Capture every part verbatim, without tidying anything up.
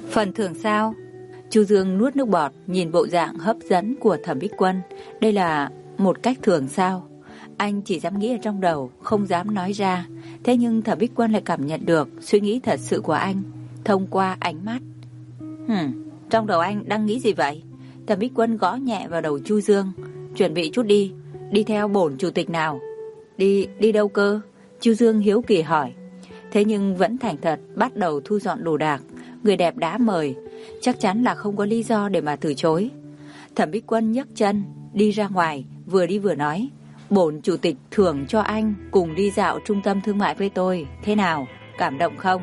Phần thưởng sao? Chu Dương nuốt nước bọt, nhìn bộ dạng hấp dẫn của Thẩm Bích Quân. Đây là một cách thưởng sao? Anh chỉ dám nghĩ ở trong đầu, không dám nói ra. Thế nhưng Thẩm Bích Quân lại cảm nhận được suy nghĩ thật sự của anh thông qua ánh mắt. Hừm, trong đầu anh đang nghĩ gì vậy? Thẩm Bích Quân gõ nhẹ vào đầu Chu Dương. Chuẩn bị chút đi, đi theo bổn chủ tịch nào. Đi, đi đâu cơ? Chu Dương hiếu kỳ hỏi. Thế nhưng vẫn thành thật bắt đầu thu dọn đồ đạc. Người đẹp đã mời, chắc chắn là không có lý do để mà từ chối. Thẩm Bích Quân nhấc chân đi ra ngoài, vừa đi vừa nói. Bổn chủ tịch thưởng cho anh cùng đi dạo trung tâm thương mại với tôi. Thế nào, cảm động không?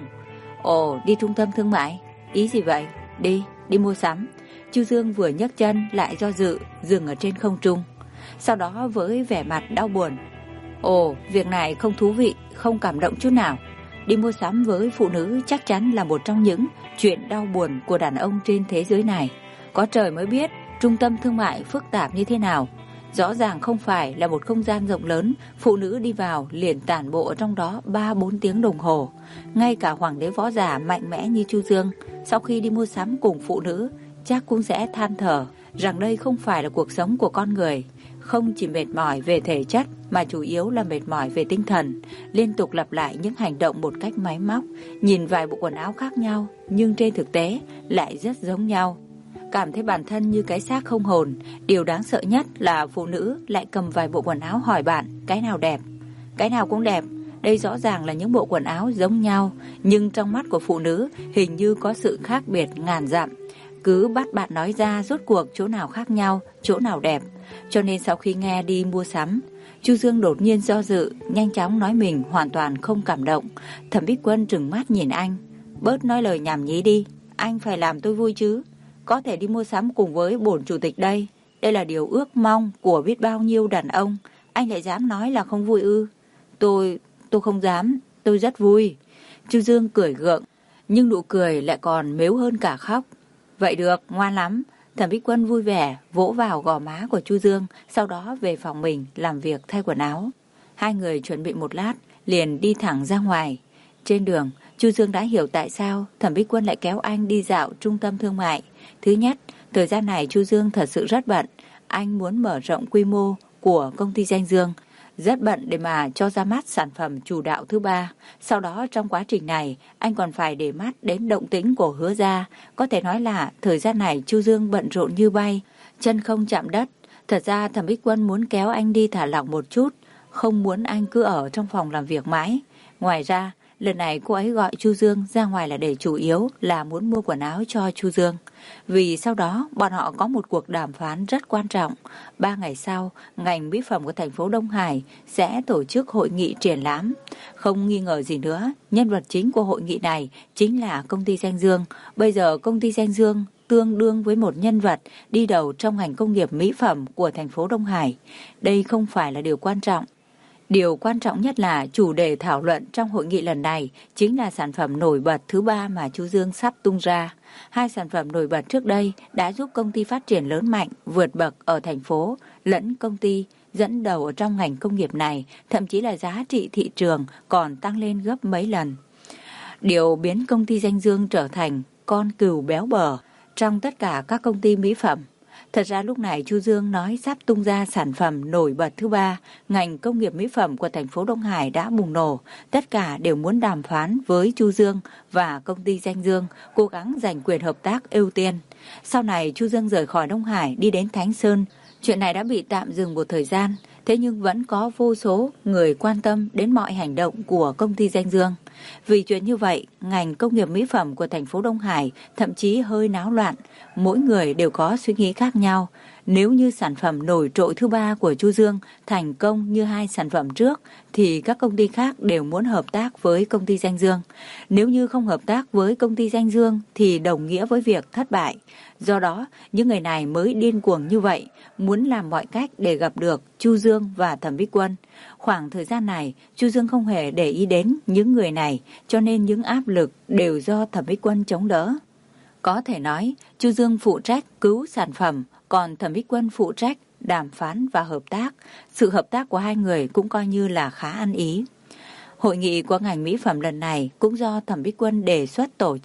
Ồ, đi trung tâm thương mại? Ý gì vậy? Đi, đi mua sắm. Chu Dương vừa nhấc chân lại do dự, dừng ở trên không trung. Sau đó với vẻ mặt đau buồn. Ồ, việc này không thú vị, không cảm động chút nào. Đi mua sắm với phụ nữ chắc chắn là một trong những chuyện đau buồn của đàn ông trên thế giới này. Có trời mới biết trung tâm thương mại phức tạp như thế nào. Rõ ràng không phải là một không gian rộng lớn, phụ nữ đi vào liền tản bộ ở trong đó ba bốn tiếng đồng hồ. Ngay cả hoàng đế võ giả mạnh mẽ như Chu Dương, sau khi đi mua sắm cùng phụ nữ, chắc cũng sẽ than thở rằng đây không phải là cuộc sống của con người. Không chỉ mệt mỏi về thể chất mà chủ yếu là mệt mỏi về tinh thần, liên tục lặp lại những hành động một cách máy móc, nhìn vài bộ quần áo khác nhau nhưng trên thực tế lại rất giống nhau. Cảm thấy bản thân như cái xác không hồn. Điều đáng sợ nhất là phụ nữ lại cầm vài bộ quần áo hỏi bạn cái nào đẹp. Cái nào cũng đẹp. Đây rõ ràng là những bộ quần áo giống nhau, nhưng trong mắt của phụ nữ hình như có sự khác biệt ngàn dặm. Cứ bắt bạn nói ra rốt cuộc chỗ nào khác nhau, chỗ nào đẹp. Cho nên sau khi nghe đi mua sắm, Chu Dương đột nhiên do dự, nhanh chóng nói mình hoàn toàn không cảm động. Thẩm Bích Quân trừng mắt nhìn anh. Bớt nói lời nhảm nhí đi, anh phải làm tôi vui chứ. Có thể đi mua sắm cùng với bổn chủ tịch đây. Đây là điều ước mong của biết bao nhiêu đàn ông. Anh lại dám nói là không vui ư? Tôi, tôi không dám, tôi rất vui. Chu Dương cười gượng, nhưng nụ cười lại còn mếu hơn cả khóc. Vậy được, ngoan lắm. Thẩm Bích Quân vui vẻ vỗ vào gò má của Chu Dương, sau đó về phòng mình làm việc thay quần áo. Hai người chuẩn bị một lát, liền đi thẳng ra ngoài. Trên đường, Chu Dương đã hiểu tại sao Thẩm Bích Quân lại kéo anh đi dạo trung tâm thương mại. Thứ nhất, thời gian này Chu Dương thật sự rất bận. Anh muốn mở rộng quy mô của công ty Danh Dương, rất bận để mà cho ra mắt sản phẩm chủ đạo thứ ba. Sau đó trong quá trình này, anh còn phải để mắt đến động tĩnh của Hứa gia. Có thể nói là thời gian này Chu Dương bận rộn như bay, chân không chạm đất. Thật ra Thẩm Bích Quân muốn kéo anh đi thả lỏng một chút, không muốn anh cứ ở trong phòng làm việc mãi. Ngoài ra, lần này cô ấy gọi Chu Dương ra ngoài là để chủ yếu là muốn mua quần áo cho Chu Dương. Vì sau đó bọn họ có một cuộc đàm phán rất quan trọng. Ba ngày sau, ngành mỹ phẩm của thành phố Đông Hải sẽ tổ chức hội nghị triển lãm. Không nghi ngờ gì nữa, nhân vật chính của hội nghị này chính là công ty Danh Dương. Bây giờ công ty Danh Dương tương đương với một nhân vật đi đầu trong ngành công nghiệp mỹ phẩm của thành phố Đông Hải. Đây không phải là điều quan trọng. Điều quan trọng nhất là chủ đề thảo luận trong hội nghị lần này chính là sản phẩm nổi bật thứ ba mà Chu Dương sắp tung ra. Hai sản phẩm nổi bật trước đây đã giúp công ty phát triển lớn mạnh, vượt bậc ở thành phố, lẫn công ty dẫn đầu ở trong ngành công nghiệp này, thậm chí là giá trị thị trường còn tăng lên gấp mấy lần. Điều biến công ty Danh Dương trở thành con cừu béo bở trong tất cả các công ty mỹ phẩm. Thật ra lúc này Chu Dương nói sắp tung ra sản phẩm nổi bật thứ ba, ngành công nghiệp mỹ phẩm của thành phố Đông Hải đã bùng nổ. Tất cả đều muốn đàm phán với Chu Dương và công ty Danh Dương, cố gắng giành quyền hợp tác ưu tiên. Sau này Chu Dương rời khỏi Đông Hải đi đến Thánh Sơn. Chuyện này đã bị tạm dừng một thời gian, thế nhưng vẫn có vô số người quan tâm đến mọi hành động của công ty Danh Dương. Vì chuyện như vậy, ngành công nghiệp mỹ phẩm của thành phố Đông Hải thậm chí hơi náo loạn, mỗi người đều có suy nghĩ khác nhau. Nếu như sản phẩm nổi trội thứ ba của Chu Dương thành công như hai sản phẩm trước, thì các công ty khác đều muốn hợp tác với công ty Danh Dương. Nếu như không hợp tác với công ty Danh Dương thì đồng nghĩa với việc thất bại. Do đó, những người này mới điên cuồng như vậy, muốn làm mọi cách để gặp được Chu Dương và Thẩm Bích Quân. Khoảng thời gian này, Chu Dương không hề để ý đến những người này, cho nên những áp lực đều do Thẩm Bích Quân chống đỡ. Có thể nói, Chu Dương phụ trách cứu sản phẩm, còn Thẩm Bích Quân phụ trách đàm phán và hợp tác. Sự hợp tác của hai người cũng coi như là khá ăn ý. Hội nghị của ngành mỹ phẩm lần này cũng do Thẩm Bích Quân đề xuất tổ chức.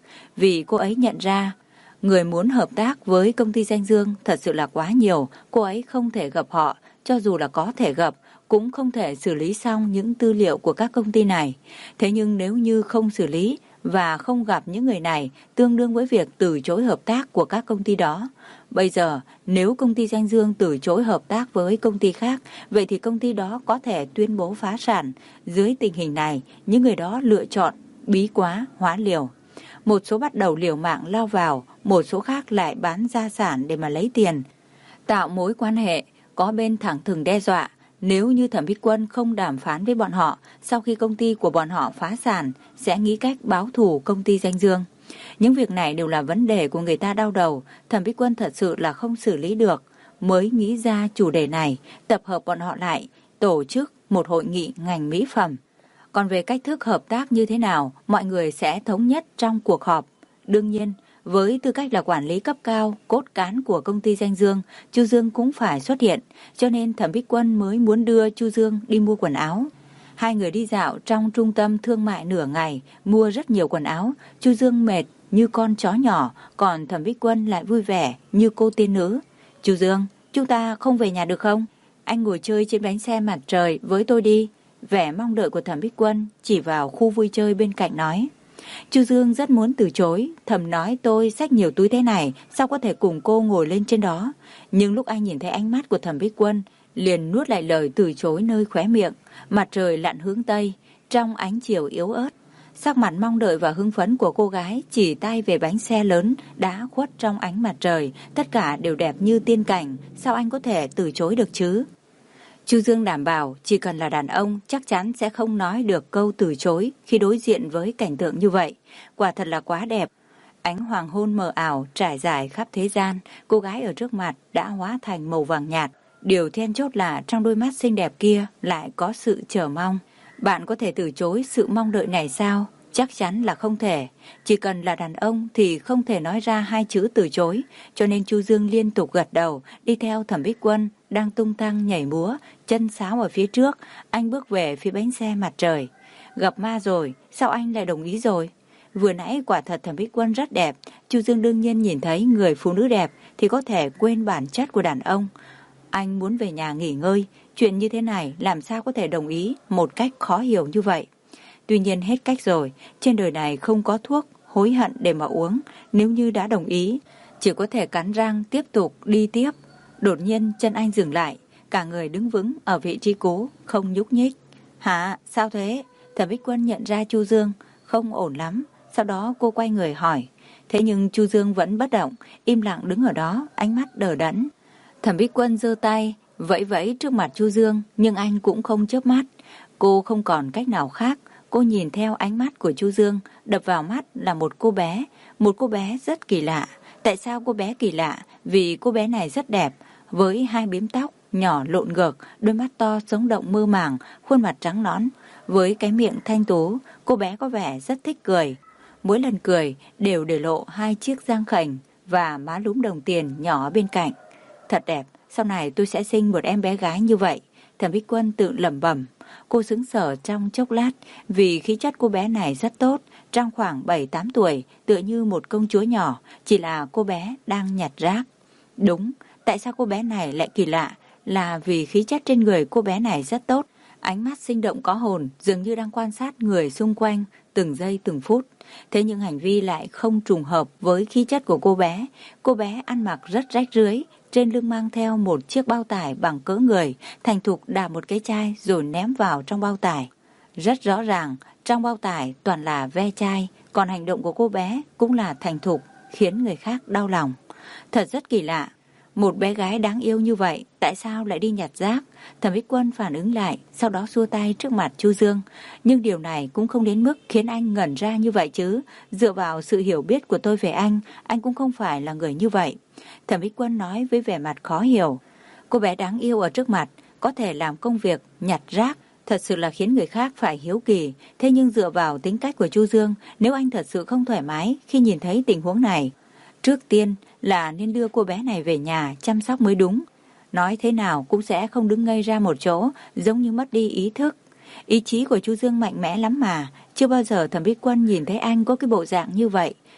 vì cô ấy nhận ra người muốn hợp tác với công ty Danh Dương thật sự là quá nhiều, cô ấy không thể gặp họ, cho dù là có thể gặp, cũng không thể xử lý xong những tư liệu của các công ty này. Thế nhưng nếu như không xử lý và không gặp những người này, tương đương với việc từ chối hợp tác của các công ty đó. Bây giờ, nếu công ty Danh Dương từ chối hợp tác với công ty khác, vậy thì công ty đó có thể tuyên bố phá sản. Dưới tình hình này, những người đó lựa chọn bí quá hóa liều. Một số bắt đầu liều mạng lao vào, một số khác lại bán gia sản để mà lấy tiền, tạo mối quan hệ, có bên thẳng thừng đe dọa. Nếu như Thẩm Bích Quân không đàm phán với bọn họ, sau khi công ty của bọn họ phá sản, sẽ nghĩ cách báo thù công ty Danh Dương. Những việc này đều là vấn đề của người ta đau đầu, Thẩm Bích Quân thật sự là không xử lý được, mới nghĩ ra chủ đề này, tập hợp bọn họ lại, tổ chức một hội nghị ngành mỹ phẩm. Còn về cách thức hợp tác như thế nào, mọi người sẽ thống nhất trong cuộc họp. Đương nhiên, với tư cách là quản lý cấp cao, cốt cán của công ty Danh Dương, Chu Dương cũng phải xuất hiện, cho nên Thẩm Bích Quân mới muốn đưa Chu Dương đi mua quần áo. Hai người đi dạo trong trung tâm thương mại nửa ngày, mua rất nhiều quần áo. Chu Dương mệt như con chó nhỏ, còn Thẩm Bích Quân lại vui vẻ như cô tiên nữ. Chu Dương, chúng ta không về nhà được không? Anh ngồi chơi trên bánh xe mặt trời với tôi đi. Vẻ mong đợi của Thẩm Bích Quân chỉ vào khu vui chơi bên cạnh nói. Chu Dương rất muốn từ chối, thầm nói tôi xách nhiều túi thế này, sao có thể cùng cô ngồi lên trên đó. Nhưng lúc anh nhìn thấy ánh mắt của Thẩm Bích Quân, liền nuốt lại lời từ chối nơi khóe miệng. Mặt trời lặn hướng Tây, trong ánh chiều yếu ớt. Sắc mặt mong đợi và hưng phấn của cô gái chỉ tay về bánh xe lớn đã khuất trong ánh mặt trời. Tất cả đều đẹp như tiên cảnh, sao anh có thể từ chối được chứ? Chu Dương đảm bảo chỉ cần là đàn ông chắc chắn sẽ không nói được câu từ chối khi đối diện với cảnh tượng như vậy. Quả thật là quá đẹp. Ánh hoàng hôn mờ ảo trải dài khắp thế gian, cô gái ở trước mặt đã hóa thành màu vàng nhạt. Điều then chốt là trong đôi mắt xinh đẹp kia lại có sự chờ mong. Bạn có thể từ chối sự mong đợi này sao? Chắc chắn là không thể. Chỉ cần là đàn ông thì không thể nói ra hai chữ từ chối. Cho nên Chu Dương liên tục gật đầu, đi theo Thẩm Bích Quân đang tung tăng nhảy múa, chân sáo ở phía trước. Anh bước về phía bánh xe mặt trời. Gặp ma rồi, sao anh lại đồng ý rồi? Vừa nãy quả thật Thẩm Bích Quân rất đẹp. Chu Dương đương nhiên nhìn thấy người phụ nữ đẹp thì có thể quên bản chất của đàn ông. Anh muốn về nhà nghỉ ngơi. Chuyện như thế này làm sao có thể đồng ý một cách khó hiểu như vậy? Tuy nhiên hết cách rồi, trên đời này không có thuốc hối hận để mà uống. Nếu như đã đồng ý, chỉ có thể cắn răng tiếp tục đi tiếp. Đột nhiên chân anh dừng lại, cả người đứng vững ở vị trí cũ, không nhúc nhích. Hả, sao thế? Thẩm Bích Quân nhận ra Chu Dương không ổn lắm, sau đó cô quay người hỏi. Thế nhưng Chu Dương vẫn bất động, im lặng đứng ở đó, ánh mắt đờ đẫn. Thẩm Bích Quân giơ tay, vẫy vẫy trước mặt Chu Dương, nhưng anh cũng không chớp mắt. Cô không còn cách nào khác. Cô nhìn theo ánh mắt của Chu Dương, đập vào mắt là một cô bé, một cô bé rất kỳ lạ. Tại sao cô bé kỳ lạ? Vì cô bé này rất đẹp, với hai bím tóc nhỏ lộn ngược, đôi mắt to sống động mơ màng, khuôn mặt trắng nõn, với cái miệng thanh tú. Cô bé có vẻ rất thích cười. Mỗi lần cười đều để lộ hai chiếc răng khểnh và má lúm đồng tiền nhỏ bên cạnh. Thật đẹp, sau này tôi sẽ sinh một em bé gái như vậy. Thẩm Bích Quân tự lẩm bẩm. Cô sững sờ trong chốc lát vì khí chất cô bé này rất tốt, trong khoảng bảy tám tuổi, tựa như một công chúa nhỏ, chỉ là cô bé đang nhặt rác. Đúng, tại sao cô bé này lại kỳ lạ? Là vì khí chất trên người cô bé này rất tốt, ánh mắt sinh động có hồn, dường như đang quan sát người xung quanh từng giây từng phút. Thế nhưng hành vi lại không trùng hợp với khí chất của cô bé. Cô bé ăn mặc rất rách rưới, trên lưng mang theo một chiếc bao tải bằng cỡ người, thành thục đạp một cái chai rồi ném vào trong bao tải. Rất rõ ràng, trong bao tải toàn là ve chai, còn hành động của cô bé cũng là thành thục, khiến người khác đau lòng. Thật rất kỳ lạ, một bé gái đáng yêu như vậy, tại sao lại đi nhặt rác? Thẩm Bích Quân phản ứng lại, sau đó xua tay trước mặt Chu Dương. Nhưng điều này cũng không đến mức khiến anh ngẩn ra như vậy chứ. Dựa vào sự hiểu biết của tôi về anh, anh cũng không phải là người như vậy. Thẩm Bích Quân nói với vẻ mặt khó hiểu. Cô bé đáng yêu ở trước mặt, có thể làm công việc nhặt rác, thật sự là khiến người khác phải hiếu kỳ. Thế nhưng dựa vào tính cách của Chu Dương, nếu anh thật sự không thoải mái khi nhìn thấy tình huống này, trước tiên là nên đưa cô bé này về nhà chăm sóc mới đúng. Nói thế nào cũng sẽ không đứng ngây ra một chỗ, giống như mất đi ý thức. Ý chí của Chu Dương mạnh mẽ lắm mà, chưa bao giờ Thẩm Bích Quân nhìn thấy anh có cái bộ dạng như vậy.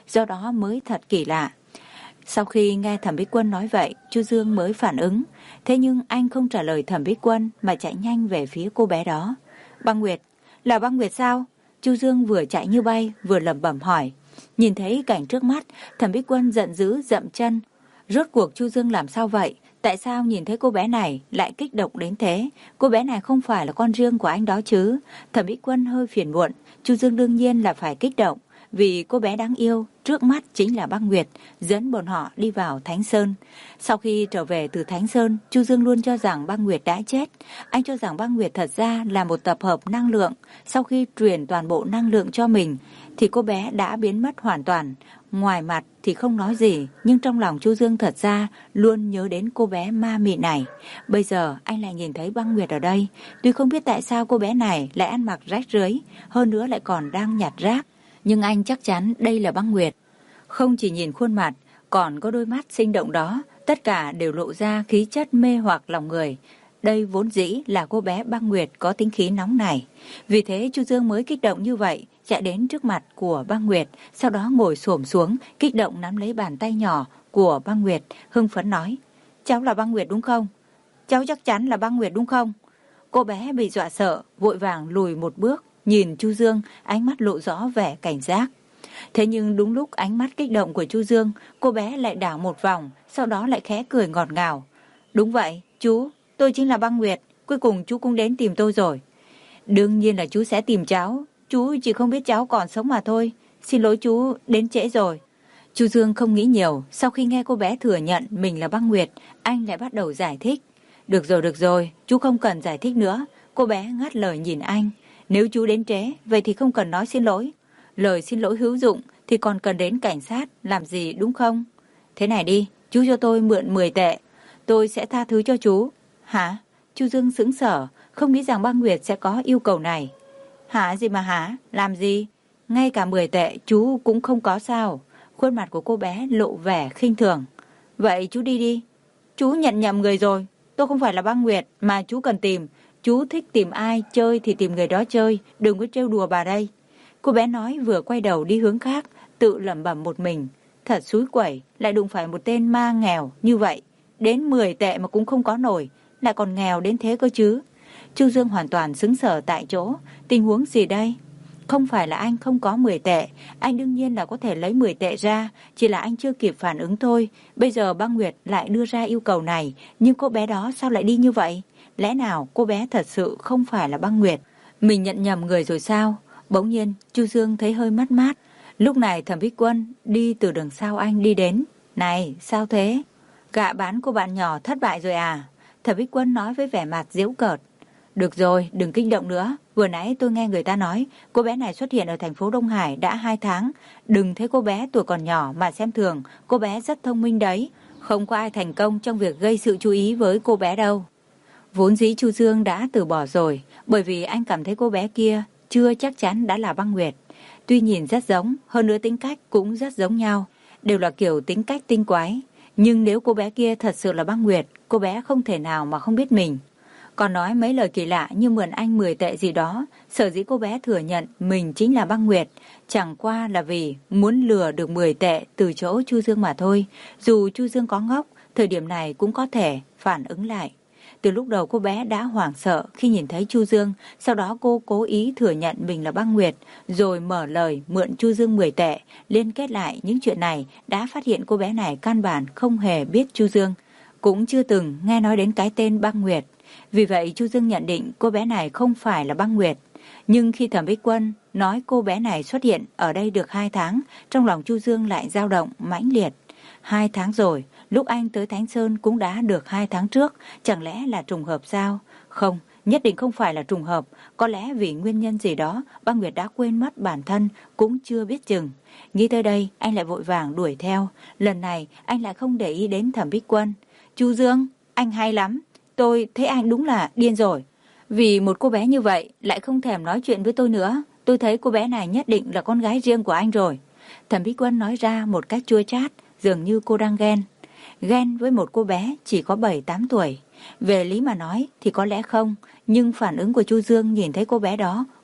do đó mới thật kỳ lạ. Sau khi nghe Thẩm Bích Quân nói vậy, Chu Dương mới phản ứng. Thế nhưng anh không trả lời Thẩm Bích Quân mà chạy nhanh về phía cô bé đó. Băng Nguyệt, là Băng Nguyệt sao? Chu Dương vừa chạy như bay vừa lẩm bẩm hỏi. Nhìn thấy cảnh trước mắt, Thẩm Bích Quân giận dữ dậm chân. Rốt cuộc Chu Dương làm sao vậy? Tại sao nhìn thấy cô bé này lại kích động đến thế? Cô bé này không phải là con riêng của anh đó chứ? Thẩm Bích Quân hơi phiền muộn. Chu Dương đương nhiên là phải kích động, vì cô bé đáng yêu trước mắt chính là Băng Nguyệt, dẫn bọn họ đi vào Thánh Sơn. Sau khi trở về từ Thánh Sơn, Chu Dương luôn cho rằng Băng Nguyệt đã chết. Anh cho rằng Băng Nguyệt thật ra là một tập hợp năng lượng. Sau khi truyền toàn bộ năng lượng cho mình, thì cô bé đã biến mất hoàn toàn. Ngoài mặt thì không nói gì, nhưng trong lòng Chu Dương thật ra luôn nhớ đến cô bé ma mị này. Bây giờ anh lại nhìn thấy Băng Nguyệt ở đây. Tuy không biết tại sao cô bé này lại ăn mặc rách rưới, hơn nữa lại còn đang nhặt rác, nhưng anh chắc chắn đây là Băng Nguyệt. Không chỉ nhìn khuôn mặt, còn có đôi mắt sinh động đó, tất cả đều lộ ra khí chất mê hoặc lòng người. Đây vốn dĩ là cô bé Băng Nguyệt có tính khí nóng này. Vì thế Chu Dương mới kích động như vậy, chạy đến trước mặt của Băng Nguyệt, sau đó ngồi xổm xuống, kích động nắm lấy bàn tay nhỏ của Băng Nguyệt, hưng phấn nói: cháu là Băng Nguyệt đúng không? Cháu chắc chắn là Băng Nguyệt đúng không? Cô bé bị dọa sợ, vội vàng lùi một bước, nhìn Chu Dương, ánh mắt lộ rõ vẻ cảnh giác. Thế nhưng đúng lúc ánh mắt kích động của Chu Dương, cô bé lại đảo một vòng, sau đó lại khẽ cười ngọt ngào. Đúng vậy, chú, tôi chính là Băng Nguyệt, cuối cùng chú cũng đến tìm tôi rồi. Đương nhiên là chú sẽ tìm cháu, chú chỉ không biết cháu còn sống mà thôi. Xin lỗi chú, đến trễ rồi. Chu Dương không nghĩ nhiều, sau khi nghe cô bé thừa nhận mình là Băng Nguyệt, anh lại bắt đầu giải thích. Được rồi, được rồi, chú không cần giải thích nữa. Cô bé ngắt lời nhìn anh. Nếu chú đến trễ, vậy thì không cần nói xin lỗi. Lời xin lỗi hữu dụng thì còn cần đến cảnh sát làm gì đúng không? Thế này đi, chú cho tôi mượn mười tệ, tôi sẽ tha thứ cho chú. Hả? Chu Dương sững sờ, không nghĩ rằng Băng Nguyệt sẽ có yêu cầu này. Hả gì mà hả? Làm gì? Ngay cả mười tệ chú cũng không có sao? Khuôn mặt của cô bé lộ vẻ khinh thường. Vậy chú đi đi. Chú nhận nhầm người rồi. Tôi không phải là Băng Nguyệt mà chú cần tìm. Chú thích tìm ai chơi thì tìm người đó chơi, đừng có trêu đùa bà đây. Cô bé nói vừa quay đầu đi hướng khác, tự lẩm bẩm một mình. Thật xúi quẩy, lại đụng phải một tên ma nghèo như vậy. Đến mười tệ mà cũng không có nổi, lại còn nghèo đến thế cơ chứ. Chu Dương hoàn toàn sững sờ tại chỗ. Tình huống gì đây? Không phải là anh không có mười tệ, anh đương nhiên là có thể lấy mười tệ ra, chỉ là anh chưa kịp phản ứng thôi. Bây giờ Băng Nguyệt lại đưa ra yêu cầu này, nhưng cô bé đó sao lại đi như vậy? Lẽ nào cô bé thật sự không phải là Băng Nguyệt? Mình nhận nhầm người rồi sao? Bỗng nhiên, Chu Dương thấy hơi mất mát. Lúc này Thẩm Bích Quân đi từ đằng sau anh đi đến. Này, sao thế? Gạ bán cô bạn nhỏ thất bại rồi à? Thẩm Bích Quân nói với vẻ mặt giễu cợt. Được rồi, đừng kích động nữa. Vừa nãy tôi nghe người ta nói cô bé này xuất hiện ở thành phố Đông Hải đã hai tháng. Đừng thấy cô bé tuổi còn nhỏ mà xem thường. Cô bé rất thông minh đấy. Không có ai thành công trong việc gây sự chú ý với cô bé đâu. Vốn dĩ Chu Dương đã từ bỏ rồi, bởi vì anh cảm thấy cô bé kia chưa chắc chắn đã là Băng Nguyệt. Tuy nhìn rất giống, hơn nữa tính cách cũng rất giống nhau, đều là kiểu tính cách tinh quái. Nhưng nếu cô bé kia thật sự là Băng Nguyệt, cô bé không thể nào mà không biết mình. Còn nói mấy lời kỳ lạ như mượn anh mười tệ gì đó, sở dĩ cô bé thừa nhận mình chính là Băng Nguyệt, chẳng qua là vì muốn lừa được mười tệ từ chỗ Chu Dương mà thôi. Dù Chu Dương có ngốc, thời điểm này cũng có thể phản ứng lại. Từ lúc đầu cô bé đã hoảng sợ khi nhìn thấy Chu Dương, sau đó cô cố ý thừa nhận mình là Băng Nguyệt, rồi mở lời mượn Chu Dương mười tệ, liên kết lại những chuyện này, đã phát hiện cô bé này căn bản không hề biết Chu Dương, cũng chưa từng nghe nói đến cái tên Băng Nguyệt. Vì vậy Chu Dương nhận định cô bé này không phải là Băng Nguyệt. Nhưng khi Thẩm Bích Quân nói cô bé này xuất hiện ở đây được hai tháng, trong lòng Chu Dương lại dao động mãnh liệt. Hai tháng rồi, lúc anh tới Thánh Sơn cũng đã được hai tháng trước, chẳng lẽ là trùng hợp sao? Không, nhất định không phải là trùng hợp, có lẽ vì nguyên nhân gì đó, Băng Nguyệt đã quên mất bản thân, cũng chưa biết chừng. Nghĩ tới đây, anh lại vội vàng đuổi theo. Lần này, anh lại không để ý đến Thẩm Bích Quân. Chu Dương, anh hay lắm, tôi thấy anh đúng là điên rồi. Vì một cô bé như vậy, lại không thèm nói chuyện với tôi nữa. Tôi thấy cô bé này nhất định là con gái riêng của anh rồi. Thẩm Bích Quân nói ra một cách chua chát, dường như cô đang ghen. Ghen với một cô bé chỉ có bảy tám tuổi. Về lý mà nói thì có lẽ không, nhưng phản ứng của Chu Dương nhìn thấy cô bé đó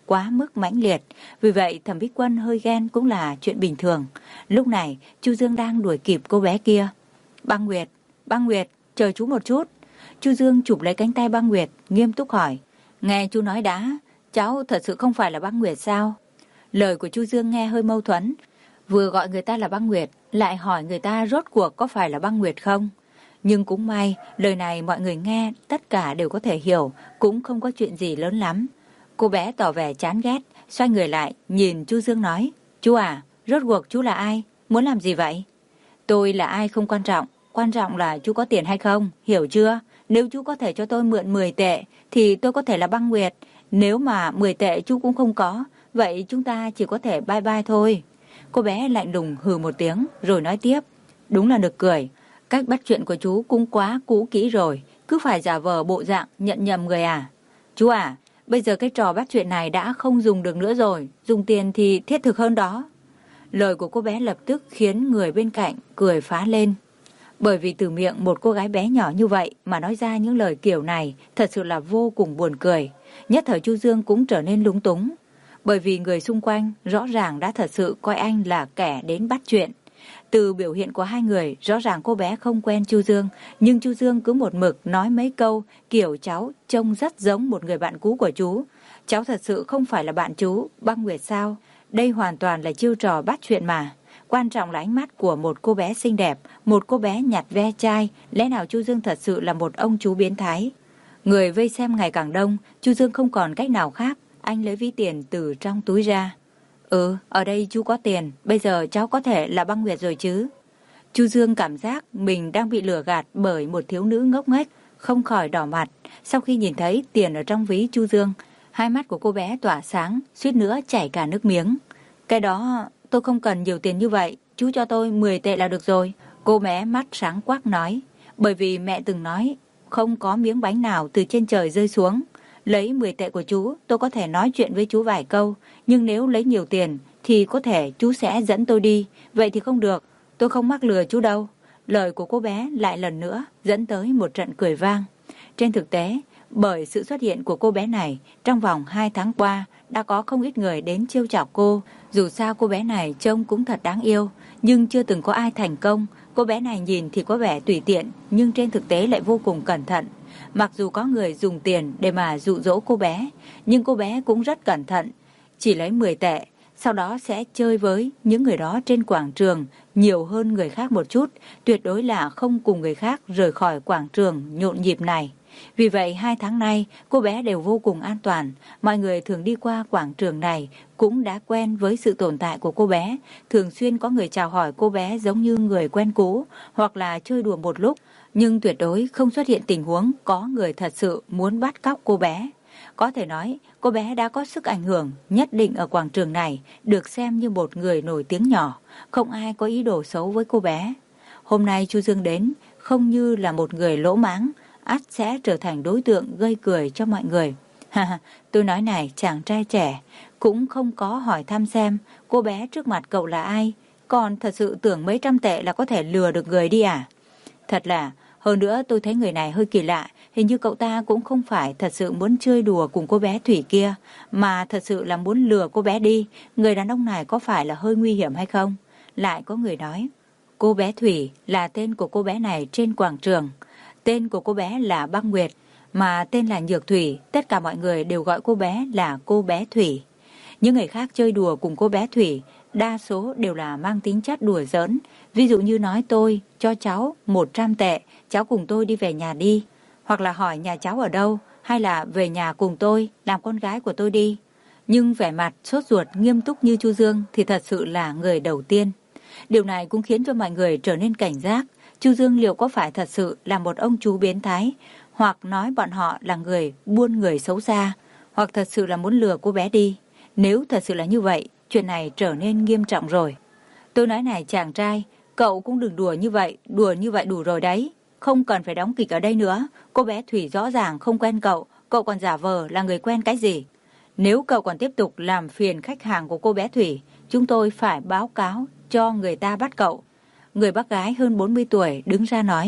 quá mức mãnh liệt. Vì vậy Thẩm Bích Quân hơi ghen cũng là chuyện bình thường. Lúc này Chu Dương đang đuổi kịp cô bé kia. Băng Nguyệt, Băng Nguyệt, chờ chú một chút. Chu Dương chụp lấy cánh tay Băng Nguyệt, nghiêm túc hỏi. Nghe chú nói đã, cháu thật sự không phải là Băng Nguyệt sao? Lời của Chu Dương nghe hơi mâu thuẫn. Vừa gọi người ta là Băng Nguyệt, lại hỏi người ta rốt cuộc có phải là Băng Nguyệt không? Nhưng cũng may, lời này mọi người nghe, tất cả đều có thể hiểu, cũng không có chuyện gì lớn lắm. Cô bé tỏ vẻ chán ghét, xoay người lại, nhìn Chu Dương nói. Chú à, rốt cuộc chú là ai? Muốn làm gì vậy? Tôi là ai không quan trọng, quan trọng là chú có tiền hay không, hiểu chưa? Nếu chú có thể cho tôi mượn mười tệ, thì tôi có thể là Băng Nguyệt. Nếu mà mười tệ chú cũng không có, vậy chúng ta chỉ có thể bye bye thôi. Cô bé lạnh lùng hừ một tiếng, rồi nói tiếp. Đúng là nực cười. Cách bắt chuyện của chú cũng quá cũ kỹ rồi, cứ phải giả vờ bộ dạng nhận nhầm người à? Chú à, bây giờ cái trò bắt chuyện này đã không dùng được nữa rồi, dùng tiền thì thiết thực hơn đó. Lời của cô bé lập tức khiến người bên cạnh cười phá lên. Bởi vì từ miệng một cô gái bé nhỏ như vậy mà nói ra những lời kiểu này thật sự là vô cùng buồn cười. Nhất thời Chu Dương cũng trở nên lúng túng. Bởi vì người xung quanh rõ ràng đã thật sự coi anh là kẻ đến bắt chuyện. Từ biểu hiện của hai người, rõ ràng cô bé không quen Chu Dương, nhưng Chu Dương cứ một mực nói mấy câu kiểu cháu trông rất giống một người bạn cũ của chú. Cháu thật sự không phải là bạn chú, Băng Nguyệt sao? Đây hoàn toàn là chiêu trò bắt chuyện mà. Quan trọng là ánh mắt của một cô bé xinh đẹp, một cô bé nhặt ve chai, lẽ nào Chu Dương thật sự là một ông chú biến thái? Người vây xem ngày càng đông, Chu Dương không còn cách nào khác, anh lấy ví tiền từ trong túi ra. Ừ, ở đây chú có tiền, bây giờ cháu có thể là Băng Nguyệt rồi chứ. Chu Dương cảm giác mình đang bị lừa gạt bởi một thiếu nữ ngốc nghếch, không khỏi đỏ mặt. Sau khi nhìn thấy tiền ở trong ví Chu Dương, hai mắt của cô bé tỏa sáng, suýt nữa chảy cả nước miếng. Cái đó, tôi không cần nhiều tiền như vậy, chú cho tôi mười tệ là được rồi. Cô bé mắt sáng quắc nói, bởi vì mẹ từng nói, không có miếng bánh nào từ trên trời rơi xuống. Lấy mười tệ của chú, tôi có thể nói chuyện với chú vài câu, nhưng nếu lấy nhiều tiền thì có thể chú sẽ dẫn tôi đi, vậy thì không được, tôi không mắc lừa chú đâu. Lời của cô bé lại lần nữa dẫn tới một trận cười vang. Trên thực tế, bởi sự xuất hiện của cô bé này, trong vòng hai tháng qua đã có không ít người đến trêu chọc cô. Dù sao cô bé này trông cũng thật đáng yêu, nhưng chưa từng có ai thành công. Cô bé này nhìn thì có vẻ tùy tiện, nhưng trên thực tế lại vô cùng cẩn thận. Mặc dù có người dùng tiền để mà dụ dỗ cô bé, nhưng cô bé cũng rất cẩn thận, chỉ lấy mười tệ, sau đó sẽ chơi với những người đó trên quảng trường nhiều hơn người khác một chút, tuyệt đối là không cùng người khác rời khỏi quảng trường nhộn nhịp này. Vì vậy hai tháng nay cô bé đều vô cùng an toàn, mọi người thường đi qua quảng trường này cũng đã quen với sự tồn tại của cô bé, thường xuyên có người chào hỏi cô bé giống như người quen cũ, hoặc là chơi đùa một lúc, nhưng tuyệt đối không xuất hiện tình huống có người thật sự muốn bắt cóc cô bé. Có thể nói, cô bé đã có sức ảnh hưởng nhất định ở quảng trường này, được xem như một người nổi tiếng nhỏ, không ai có ý đồ xấu với cô bé. Hôm nay Chu Dương đến, không như là một người lỗ mãng, ắt sẽ trở thành đối tượng gây cười cho mọi người. Ha, tôi nói này, chàng trai trẻ, cũng không có hỏi thăm xem cô bé trước mặt cậu là ai, còn thật sự tưởng mấy trăm tệ là có thể lừa được người đi à? Thật là, hơn nữa tôi thấy người này hơi kỳ lạ, hình như cậu ta cũng không phải thật sự muốn chơi đùa cùng cô bé Thủy kia, mà thật sự là muốn lừa cô bé đi. Người đàn ông này có phải là hơi nguy hiểm hay không? Lại có người nói, cô bé Thủy là tên của cô bé này trên quảng trường. Tên của cô bé là Băng Nguyệt, mà tên là Nhược Thủy, tất cả mọi người đều gọi cô bé là cô bé Thủy. Những người khác chơi đùa cùng cô bé Thủy, đa số đều là mang tính chất đùa giỡn. Ví dụ như nói tôi, cho cháu một trăm tệ, cháu cùng tôi đi về nhà đi. Hoặc là hỏi nhà cháu ở đâu, hay là về nhà cùng tôi, làm con gái của tôi đi. Nhưng vẻ mặt sốt ruột nghiêm túc như Chu Dương thì thật sự là người đầu tiên. Điều này cũng khiến cho mọi người trở nên cảnh giác. Chu Dương liệu có phải thật sự là một ông chú biến thái, hoặc nói bọn họ là người buôn người xấu xa, hoặc thật sự là muốn lừa cô bé đi. Nếu thật sự là như vậy, chuyện này trở nên nghiêm trọng rồi. Tôi nói này chàng trai, cậu cũng đừng đùa như vậy, đùa như vậy đủ rồi đấy. Không cần phải đóng kịch ở đây nữa. Cô bé Thủy rõ ràng không quen cậu, cậu còn giả vờ là người quen cái gì. Nếu cậu còn tiếp tục làm phiền khách hàng của cô bé Thủy, chúng tôi phải báo cáo cho người ta bắt cậu. Người bác gái hơn bốn mươi tuổi đứng ra nói.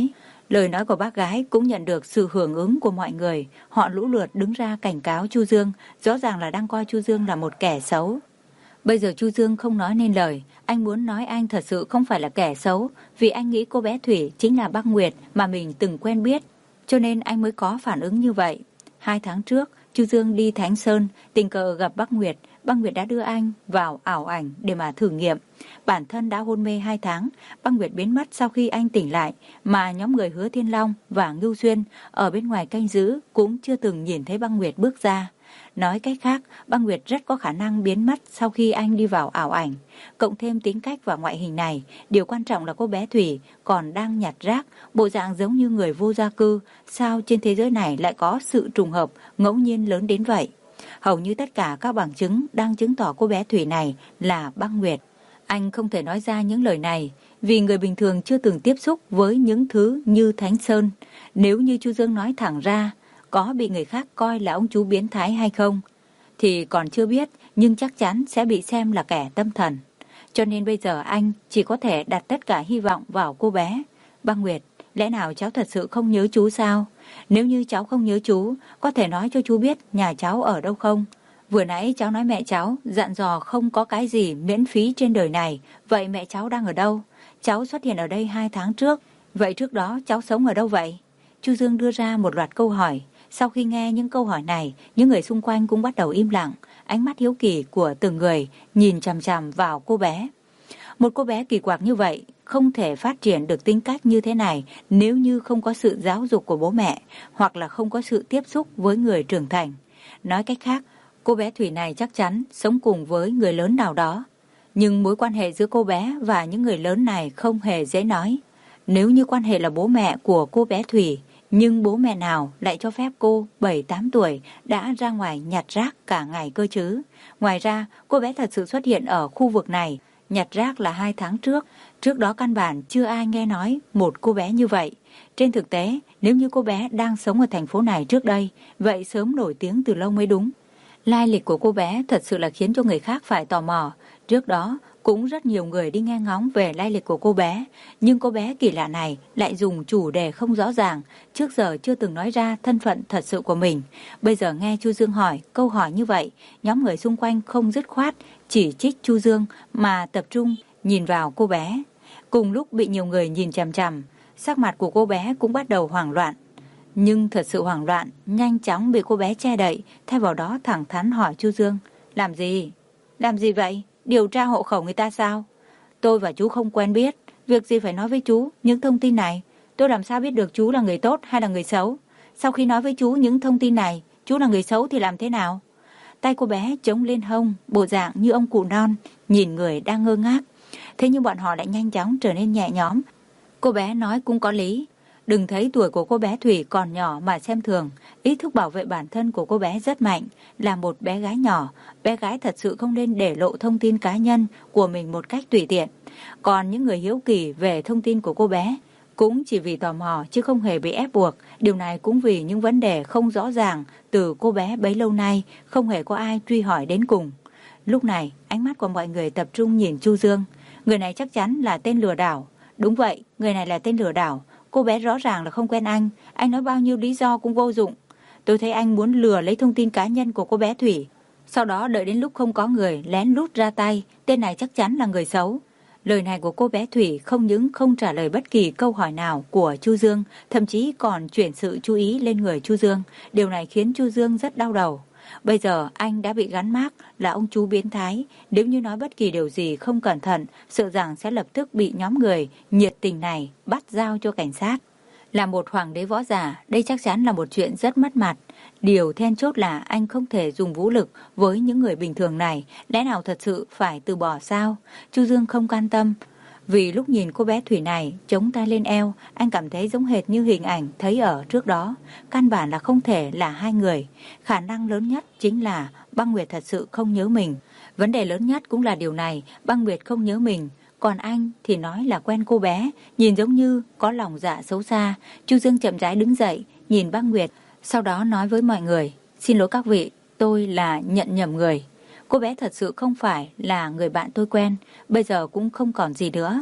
Lời nói của bác gái cũng nhận được sự hưởng ứng của mọi người. Họ lũ lượt đứng ra cảnh cáo Chu Dương, rõ ràng là đang coi Chu Dương là một kẻ xấu. Bây giờ Chu Dương không nói nên lời, anh muốn nói anh thật sự không phải là kẻ xấu, vì anh nghĩ cô bé Thủy chính là bác Nguyệt mà mình từng quen biết, cho nên anh mới có phản ứng như vậy. Hai tháng trước, Chu Dương đi Thánh Sơn, tình cờ gặp bác Nguyệt, bác Nguyệt đã đưa anh vào ảo ảnh để mà thử nghiệm. Bản thân đã hôn mê hai tháng, bác Nguyệt biến mất sau khi anh tỉnh lại, mà nhóm người Hứa Thiên Long và Ngưu Xuyên ở bên ngoài canh giữ cũng chưa từng nhìn thấy bác Nguyệt bước ra. Nói cách khác, bác Nguyệt rất có khả năng biến mất sau khi anh đi vào ảo ảnh. Cộng thêm tính cách và ngoại hình này, điều quan trọng là cô bé Thủy còn đang nhặt rác, bộ dạng giống như người vô gia cư. Sao trên thế giới này lại có sự trùng hợp ngẫu nhiên lớn đến vậy? Hầu như tất cả các bằng chứng đang chứng tỏ cô bé Thủy này là bác Nguyệt. Anh không thể nói ra những lời này vì người bình thường chưa từng tiếp xúc với những thứ như Thánh Sơn. Nếu như Chu Dương nói thẳng ra, có bị người khác coi là ông chú biến thái hay không thì còn chưa biết, nhưng chắc chắn sẽ bị xem là kẻ tâm thần. Cho nên bây giờ anh chỉ có thể đặt tất cả hy vọng vào cô bé. Bác Nguyệt, lẽ nào cháu thật sự không nhớ chú sao? Nếu như cháu không nhớ chú, có thể nói cho chú biết nhà cháu ở đâu không? Vừa nãy cháu nói mẹ cháu dặn dò không có cái gì miễn phí trên đời này. Vậy mẹ cháu đang ở đâu? Cháu xuất hiện ở đây hai tháng trước. Vậy trước đó cháu sống ở đâu vậy? Chu Dương đưa ra một loạt câu hỏi. Sau khi nghe những câu hỏi này, những người xung quanh cũng bắt đầu im lặng. Ánh mắt hiếu kỳ của từng người nhìn chằm chằm vào cô bé. Một cô bé kỳ quặc như vậy không thể phát triển được tính cách như thế này nếu như không có sự giáo dục của bố mẹ hoặc là không có sự tiếp xúc với người trưởng thành. Nói cách khác, cô bé Thủy này chắc chắn sống cùng với người lớn nào đó. Nhưng mối quan hệ giữa cô bé và những người lớn này không hề dễ nói. Nếu như quan hệ là bố mẹ của cô bé Thủy, nhưng bố mẹ nào lại cho phép cô bảy tám tuổi đã ra ngoài nhặt rác cả ngày cơ chứ? Ngoài ra, cô bé thật sự xuất hiện ở khu vực này, nhặt rác là hai tháng trước. Trước đó căn bản chưa ai nghe nói một cô bé như vậy. Trên thực tế, nếu như cô bé đang sống ở thành phố này trước đây, vậy sớm nổi tiếng từ lâu mới đúng. Lai lịch của cô bé thật sự là khiến cho người khác phải tò mò. Trước đó, cũng rất nhiều người đi nghe ngóng về lai lịch của cô bé, nhưng cô bé kỳ lạ này lại dùng chủ đề không rõ ràng, trước giờ chưa từng nói ra thân phận thật sự của mình. Bây giờ nghe Chu Dương hỏi câu hỏi như vậy, nhóm người xung quanh không dứt khoát chỉ trích Chu Dương mà tập trung nhìn vào cô bé. Cùng lúc bị nhiều người nhìn chằm chằm, sắc mặt của cô bé cũng bắt đầu hoảng loạn. Nhưng thật sự hoảng loạn nhanh chóng bị cô bé che đậy, thay vào đó thẳng thắn hỏi Chu Dương: Làm gì? Làm gì vậy? Điều tra hộ khẩu người ta sao? Tôi và chú không quen biết, việc gì phải nói với chú những thông tin này? Tôi làm sao biết được chú là người tốt hay là người xấu? Sau khi nói với chú những thông tin này, chú là người xấu thì làm thế nào? Tay cô bé chống lên hông, bộ dạng như ông cụ non, nhìn người đang ngơ ngác. Thế nhưng bọn họ lại nhanh chóng trở nên nhẹ nhõm. Cô bé nói cũng có lý. Đừng thấy tuổi của cô bé Thủy còn nhỏ mà xem thường. Ý thức bảo vệ bản thân của cô bé rất mạnh. Là một bé gái nhỏ, bé gái thật sự không nên để lộ thông tin cá nhân của mình một cách tùy tiện. Còn những người hiếu kỳ về thông tin của cô bé cũng chỉ vì tò mò chứ không hề bị ép buộc. Điều này cũng vì những vấn đề không rõ ràng từ cô bé bấy lâu nay, không hề có ai truy hỏi đến cùng. Lúc này, ánh mắt của mọi người tập trung nhìn Chu Dương. Người này chắc chắn là tên lừa đảo. Đúng vậy, người này là tên lừa đảo. Cô bé rõ ràng là không quen anh. Anh nói bao nhiêu lý do cũng vô dụng. Tôi thấy anh muốn lừa lấy thông tin cá nhân của cô bé Thủy, sau đó đợi đến lúc không có người lén lút ra tay. Tên này chắc chắn là người xấu. Lời này của cô bé Thủy không những không trả lời bất kỳ câu hỏi nào của Chu Dương, thậm chí còn chuyển sự chú ý lên người Chu Dương. Điều này khiến Chu Dương rất đau đầu. Bây giờ anh đã bị gắn mác là ông chú biến thái. Nếu như nói bất kỳ điều gì không cẩn thận, sợ rằng sẽ lập tức bị nhóm người nhiệt tình này bắt giao cho cảnh sát. Là một hoàng đế võ giả, đây chắc chắn là một chuyện rất mất mặt. Điều then chốt là anh không thể dùng vũ lực với những người bình thường này. Lẽ nào thật sự phải từ bỏ sao? Chu Dương không can tâm. Vì lúc nhìn cô bé Thủy này chống tay lên eo, anh cảm thấy giống hệt như hình ảnh thấy ở trước đó. Căn bản là không thể là hai người. Khả năng lớn nhất chính là Băng Nguyệt thật sự không nhớ mình. Vấn đề lớn nhất cũng là điều này, Băng Nguyệt không nhớ mình. Còn anh thì nói là quen cô bé, nhìn giống như có lòng dạ xấu xa. Chu Dương chậm rãi đứng dậy, nhìn Băng Nguyệt, sau đó nói với mọi người: Xin lỗi các vị, tôi là nhận nhầm người. Cô bé thật sự không phải là người bạn tôi quen, bây giờ cũng không còn gì nữa.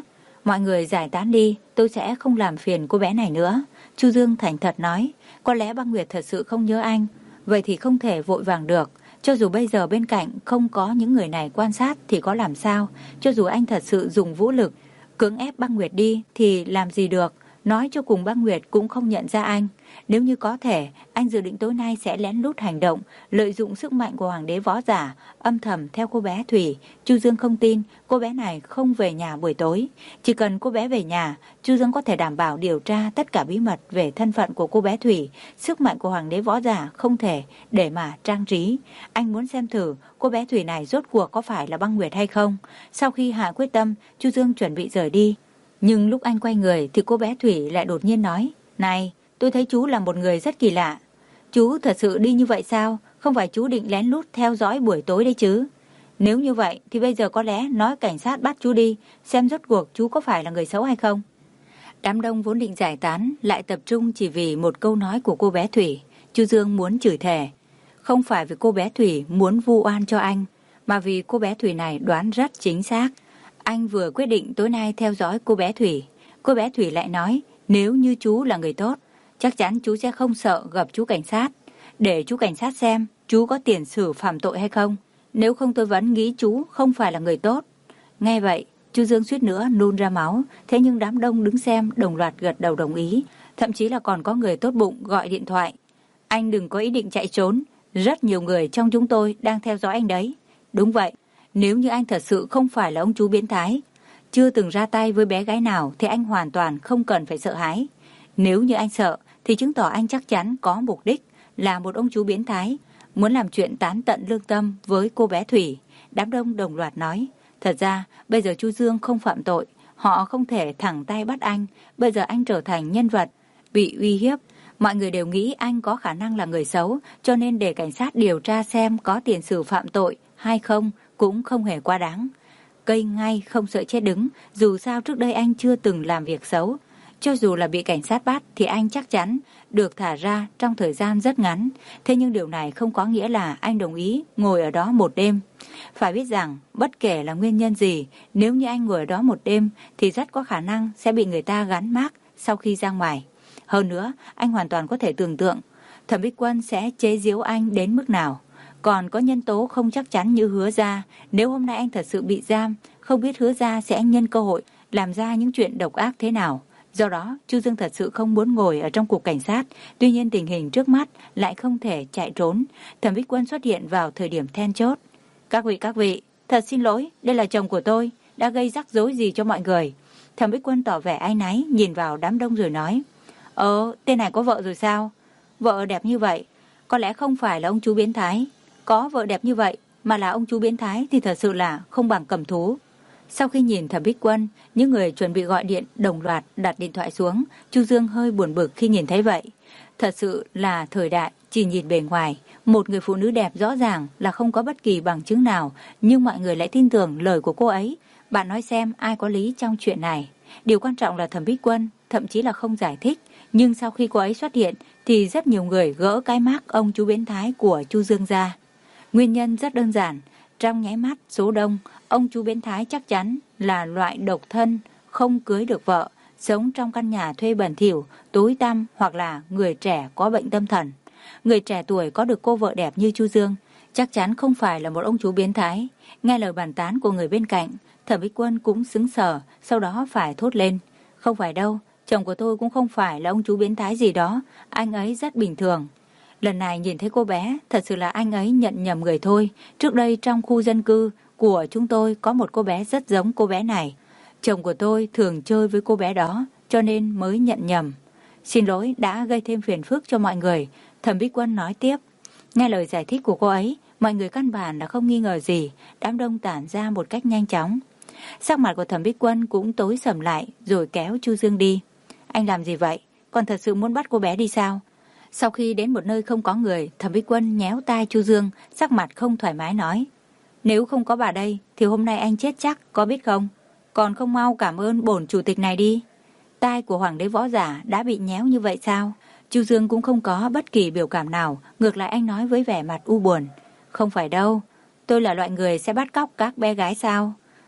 Mọi người giải tán đi, tôi sẽ không làm phiền cô bé này nữa. Chu Dương thành thật nói, có lẽ băng Nguyệt thật sự không nhớ anh, vậy thì không thể vội vàng được. Cho dù bây giờ bên cạnh không có những người này quan sát thì có làm sao, cho dù anh thật sự dùng vũ lực, cưỡng ép băng Nguyệt đi thì làm gì được, nói cho cùng băng Nguyệt cũng không nhận ra anh. Nếu như có thể, anh dự định tối nay sẽ lén lút hành động, lợi dụng sức mạnh của hoàng đế võ giả, âm thầm theo cô bé Thủy. Chu Dương không tin cô bé này không về nhà buổi tối. Chỉ cần cô bé về nhà, Chu Dương có thể đảm bảo điều tra tất cả bí mật về thân phận của cô bé Thủy. Sức mạnh của hoàng đế võ giả không thể để mà trang trí. Anh muốn xem thử cô bé Thủy này rốt cuộc có phải là băng Nguyệt hay không. Sau khi hạ quyết tâm, Chu Dương chuẩn bị rời đi. Nhưng lúc anh quay người thì cô bé Thủy lại đột nhiên nói, này, tôi thấy chú là một người rất kỳ lạ. Chú thật sự đi như vậy sao? Không phải chú định lén lút theo dõi buổi tối đấy chứ? Nếu như vậy thì bây giờ có lẽ nói cảnh sát bắt chú đi, xem rốt cuộc chú có phải là người xấu hay không. Đám đông vốn định giải tán lại tập trung chỉ vì một câu nói của cô bé Thủy. Chu Dương muốn chửi thề. Không phải vì cô bé Thủy muốn vu oan cho anh, mà vì cô bé Thủy này đoán rất chính xác. Anh vừa quyết định tối nay theo dõi cô bé Thủy. Cô bé Thủy lại nói, nếu như chú là người tốt, chắc chắn chú sẽ không sợ gặp chú cảnh sát. Để chú cảnh sát xem chú có tiền sử phạm tội hay không. Nếu không tôi vẫn nghĩ chú không phải là người tốt. Nghe vậy, Chu Dương suýt nữa nôn ra máu. Thế nhưng đám đông đứng xem đồng loạt gật đầu đồng ý. Thậm chí là còn có người tốt bụng gọi điện thoại. Anh đừng có ý định chạy trốn. Rất nhiều người trong chúng tôi đang theo dõi anh đấy. Đúng vậy. Nếu như anh thật sự không phải là ông chú biến thái, chưa từng ra tay với bé gái nào, thì anh hoàn toàn không cần phải sợ hãi. Nếu như anh sợ thì chứng tỏ anh chắc chắn có mục đích, là một ông chú biến thái, muốn làm chuyện tán tận lương tâm với cô bé Thủy. Đám đông đồng loạt nói, thật ra bây giờ Chu Dương không phạm tội, họ không thể thẳng tay bắt anh. Bây giờ anh trở thành nhân vật bị uy hiếp. Mọi người đều nghĩ anh có khả năng là người xấu, cho nên để cảnh sát điều tra xem có tiền sử phạm tội hay không cũng không hề quá đáng. Cây ngay không sợ chết đứng, dù sao trước đây anh chưa từng làm việc xấu. Cho dù là bị cảnh sát bắt thì anh chắc chắn được thả ra trong thời gian rất ngắn. Thế nhưng điều này không có nghĩa là anh đồng ý ngồi ở đó một đêm. Phải biết rằng bất kể là nguyên nhân gì, nếu như anh ngồi ở đó một đêm thì rất có khả năng sẽ bị người ta gắn mác sau khi ra ngoài. Hơn nữa, anh hoàn toàn có thể tưởng tượng Thẩm Bích Quân sẽ chế giễu anh đến mức nào. Còn có nhân tố không chắc chắn như Hứa Gia. Nếu hôm nay anh thật sự bị giam, không biết Hứa Gia sẽ nhân cơ hội làm ra những chuyện độc ác thế nào. Do đó, Chu Dương thật sự không muốn ngồi ở trong cục cảnh sát. Tuy nhiên tình hình trước mắt lại không thể chạy trốn. Thẩm Bích Quân xuất hiện vào thời điểm then chốt. Các vị các vị, thật xin lỗi, đây là chồng của tôi, đã gây rắc rối gì cho mọi người. Thẩm Bích Quân tỏ vẻ áy náy, nhìn vào đám đông rồi nói, Ờ, tên này có vợ rồi sao? Vợ đẹp như vậy, có lẽ không phải là ông chú biến thái. Có vợ đẹp như vậy mà là ông chú biến thái thì thật sự là không bằng cầm thú. Sau khi nhìn Thẩm Bích Quân, những người chuẩn bị gọi điện đồng loạt đặt điện thoại xuống. Chu Dương hơi buồn bực khi nhìn thấy vậy. Thật sự là thời đại chỉ nhìn bề ngoài, một người phụ nữ đẹp rõ ràng là không có bất kỳ bằng chứng nào, nhưng mọi người lại tin tưởng lời của cô ấy. Bạn nói xem ai có lý trong chuyện này. Điều quan trọng là Thẩm Bích Quân thậm chí là không giải thích, nhưng sau khi cô ấy xuất hiện thì rất nhiều người gỡ cái mác ông chú biến thái của Chu Dương ra. Nguyên nhân rất đơn giản, trong nháy mắt số đông, ông chú biến thái chắc chắn là loại độc thân, không cưới được vợ, sống trong căn nhà thuê bẩn thỉu, tối tăm, hoặc là người trẻ có bệnh tâm thần. Người trẻ tuổi có được cô vợ đẹp như Chu Dương chắc chắn không phải là một ông chú biến thái. Nghe lời bàn tán của người bên cạnh, Thẩm Bích Quân cũng sững sờ, sau đó phải thốt lên, không phải đâu, chồng của tôi cũng không phải là ông chú biến thái gì đó, anh ấy rất bình thường. Lần này nhìn thấy cô bé, thật sự là anh ấy nhận nhầm người thôi. Trước đây trong khu dân cư của chúng tôi có một cô bé rất giống cô bé này. Chồng của tôi thường chơi với cô bé đó, cho nên mới nhận nhầm. Xin lỗi đã gây thêm phiền phức cho mọi người. Thẩm Bích Quân nói tiếp. Nghe lời giải thích của cô ấy, mọi người căn bản là không nghi ngờ gì. Đám đông tản ra một cách nhanh chóng. Sắc mặt của Thẩm Bích Quân cũng tối sầm lại, rồi kéo Chu Dương đi. Anh làm gì vậy? Còn thật sự muốn bắt cô bé đi sao? Sau khi đến một nơi không có người, Thẩm Bích Quân nhéo tai Chu Dương, sắc mặt không thoải mái nói. Nếu không có bà đây, thì hôm nay anh chết chắc, có biết không? Còn không mau cảm ơn bổn chủ tịch này đi. Tai của hoàng đế võ giả đã bị nhéo như vậy sao? Chu Dương cũng không có bất kỳ biểu cảm nào, ngược lại anh nói với vẻ mặt u buồn. Không phải đâu, tôi là loại người sẽ bắt cóc các bé gái sao?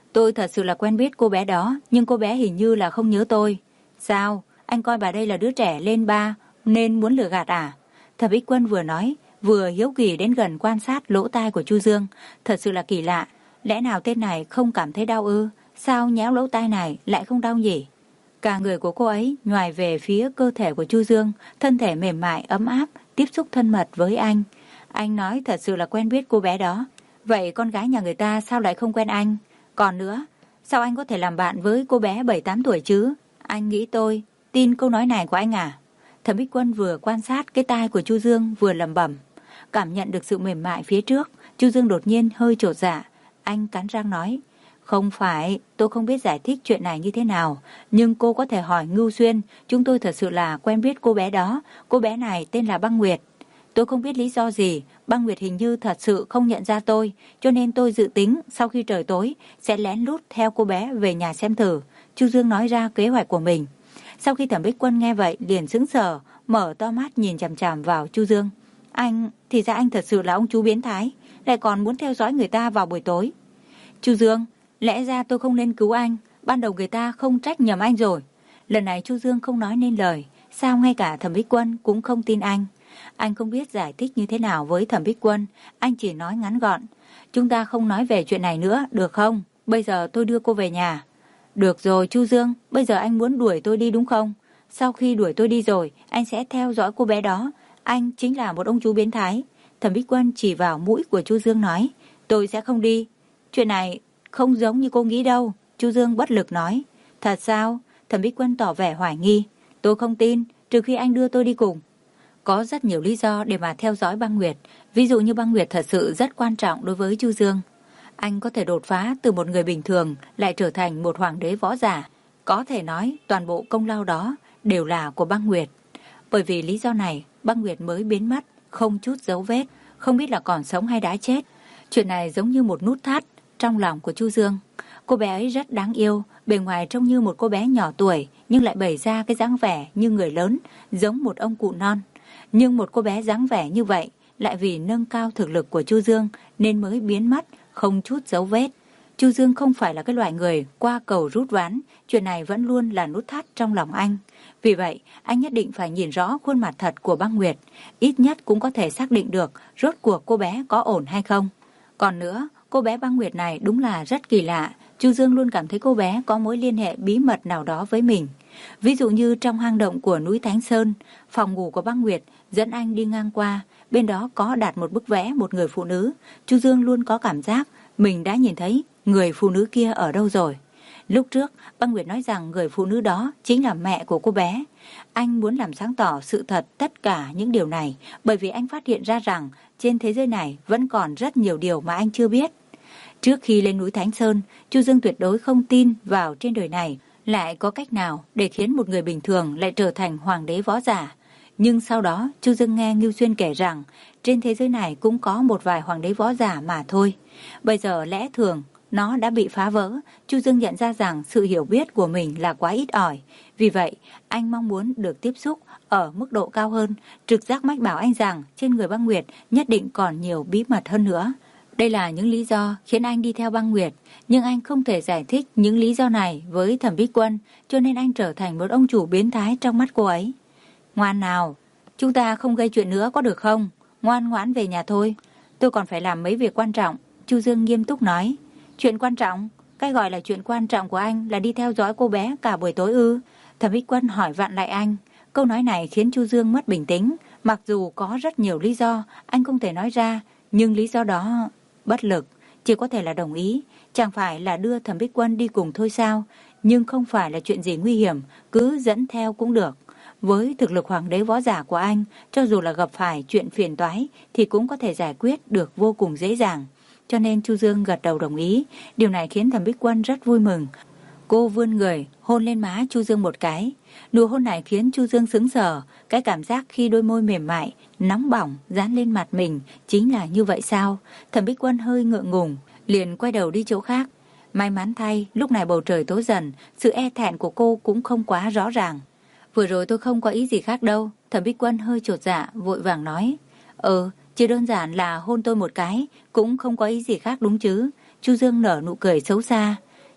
Tôi thật sự là quen biết cô bé đó, nhưng cô bé hình như là không nhớ tôi. Sao? Anh coi bà đây là đứa trẻ lên ba, nên muốn lừa gạt à? Thẩm Bích Quân vừa nói, vừa hiếu kỳ đến gần quan sát lỗ tai của Chu Dương. Thật sự là kỳ lạ. Lẽ nào tên này không cảm thấy đau ư? Sao nhéo lỗ tai này lại không đau nhỉ? Cả người của cô ấy nhoài về phía cơ thể của Chu Dương, thân thể mềm mại, ấm áp, tiếp xúc thân mật với anh. Anh nói thật sự là quen biết cô bé đó. Vậy con gái nhà người ta sao lại không quen anh? Còn nữa, sao anh có thể làm bạn với cô bé bảy tám tuổi chứ? Anh nghĩ tôi tin câu nói này của anh à? Thẩm Bích Quân vừa quan sát cái tai của Chu Dương vừa lẩm bẩm. Cảm nhận được sự mềm mại phía trước, Chu Dương đột nhiên hơi chột dạ. Anh cắn răng nói, không phải, tôi không biết giải thích chuyện này như thế nào, nhưng cô có thể hỏi Ngưu Xuyên, chúng tôi thật sự là quen biết cô bé đó, cô bé này tên là Băng Nguyệt. Tôi không biết lý do gì, Băng Nguyệt hình như thật sự không nhận ra tôi, cho nên tôi dự tính sau khi trời tối sẽ lén lút theo cô bé về nhà xem thử. Chu Dương nói ra kế hoạch của mình. Sau khi Thẩm Bích Quân nghe vậy liền sững sờ, mở to mắt nhìn chằm chằm vào Chu Dương. Anh, thì ra anh thật sự là ông chú biến thái, lại còn muốn theo dõi người ta vào buổi tối. Chu Dương, lẽ ra tôi không nên cứu anh, ban đầu người ta không trách nhầm anh rồi. Lần này Chu Dương không nói nên lời, sao ngay cả Thẩm Bích Quân cũng không tin anh. Anh không biết giải thích như thế nào với Thẩm Bích Quân, anh chỉ nói ngắn gọn. Chúng ta không nói về chuyện này nữa, được không? Bây giờ tôi đưa cô về nhà. Được rồi Chu Dương, bây giờ anh muốn đuổi tôi đi đúng không? Sau khi đuổi tôi đi rồi, anh sẽ theo dõi cô bé đó. Anh chính là một ông chú biến thái. Thẩm Bích Quân chỉ vào mũi của Chu Dương nói, tôi sẽ không đi. Chuyện này không giống như cô nghĩ đâu. Chu Dương bất lực nói, thật sao? Thẩm Bích Quân tỏ vẻ hoài nghi. Tôi không tin, trừ khi anh đưa tôi đi cùng. Có rất nhiều lý do để mà theo dõi Băng Nguyệt. Ví dụ như Băng Nguyệt thật sự rất quan trọng đối với Chu Dương. Anh có thể đột phá từ một người bình thường lại trở thành một hoàng đế võ giả. Có thể nói toàn bộ công lao đó đều là của Băng Nguyệt. Bởi vì lý do này, Băng Nguyệt mới biến mất, không chút dấu vết, không biết là còn sống hay đã chết. Chuyện này giống như một nút thắt trong lòng của Chu Dương. Cô bé ấy rất đáng yêu, bề ngoài trông như một cô bé nhỏ tuổi, nhưng lại bày ra cái dáng vẻ như người lớn, giống một ông cụ non. Nhưng một cô bé dáng vẻ như vậy, lại vì nâng cao thực lực của Chu Dương nên mới biến mất, không chút dấu vết. Chu Dương không phải là cái loại người qua cầu rút ván, chuyện này vẫn luôn là nút thắt trong lòng anh. Vì vậy, anh nhất định phải nhìn rõ khuôn mặt thật của Băng Nguyệt, ít nhất cũng có thể xác định được rốt cuộc cô bé có ổn hay không. Còn nữa, cô bé Băng Nguyệt này đúng là rất kỳ lạ, Chu Dương luôn cảm thấy cô bé có mối liên hệ bí mật nào đó với mình. Ví dụ như trong hang động của núi Thánh Sơn, phòng ngủ của Băng Nguyệt dẫn anh đi ngang qua, bên đó có đặt một bức vẽ một người phụ nữ. Chu Dương luôn có cảm giác mình đã nhìn thấy người phụ nữ kia ở đâu rồi. Lúc trước, Băng Nguyệt nói rằng người phụ nữ đó chính là mẹ của cô bé. Anh muốn làm sáng tỏ sự thật tất cả những điều này, bởi vì anh phát hiện ra rằng trên thế giới này vẫn còn rất nhiều điều mà anh chưa biết. Trước khi lên núi Thánh Sơn, Chu Dương tuyệt đối không tin vào trên đời này lại có cách nào để khiến một người bình thường lại trở thành hoàng đế võ giả. Nhưng sau đó, Chu Dương nghe Ngưu Xuyên kể rằng trên thế giới này cũng có một vài hoàng đế võ giả mà thôi. Bây giờ lẽ thường nó đã bị phá vỡ, Chu Dương nhận ra rằng sự hiểu biết của mình là quá ít ỏi. Vì vậy, anh mong muốn được tiếp xúc ở mức độ cao hơn. Trực giác mách bảo anh rằng trên người Băng Nguyệt nhất định còn nhiều bí mật hơn nữa. Đây là những lý do khiến anh đi theo Băng Nguyệt, nhưng anh không thể giải thích những lý do này với Thẩm Bích Quân, cho nên anh trở thành một ông chủ biến thái trong mắt cô ấy. Ngoan nào, chúng ta không gây chuyện nữa có được không? Ngoan ngoãn về nhà thôi. Tôi còn phải làm mấy việc quan trọng. Chu Dương nghiêm túc nói. Chuyện quan trọng? Cái gọi là chuyện quan trọng của anh là đi theo dõi cô bé cả buổi tối ư? Thẩm Bích Quân hỏi vặn lại anh. Câu nói này khiến Chu Dương mất bình tĩnh. Mặc dù có rất nhiều lý do anh không thể nói ra, nhưng lý do đó bất lực, chỉ có thể là đồng ý. Chẳng phải là đưa Thẩm Bích Quân đi cùng thôi sao? Nhưng không phải là chuyện gì nguy hiểm, cứ dẫn theo cũng được. Với thực lực hoàng đế võ giả của anh, cho dù là gặp phải chuyện phiền toái thì cũng có thể giải quyết được vô cùng dễ dàng. Cho nên Chu Dương gật đầu đồng ý. Điều này khiến Thẩm Bích Quân rất vui mừng. Cô vươn người hôn lên má Chu Dương một cái. Nụ hôn này khiến Chu Dương sững sờ. Cái cảm giác khi đôi môi mềm mại, nóng bỏng dán lên mặt mình chính là như vậy sao? Thẩm Bích Quân hơi ngượng ngùng, liền quay đầu đi chỗ khác. May mắn thay, lúc này bầu trời tối dần, sự e thẹn của cô cũng không quá rõ ràng. Vừa rồi tôi không có ý gì khác đâu. Thẩm Bích Quân hơi chột dạ, vội vàng nói. Ừ, chỉ đơn giản là hôn tôi một cái, cũng không có ý gì khác đúng chứ? Chu Dương nở nụ cười xấu xa.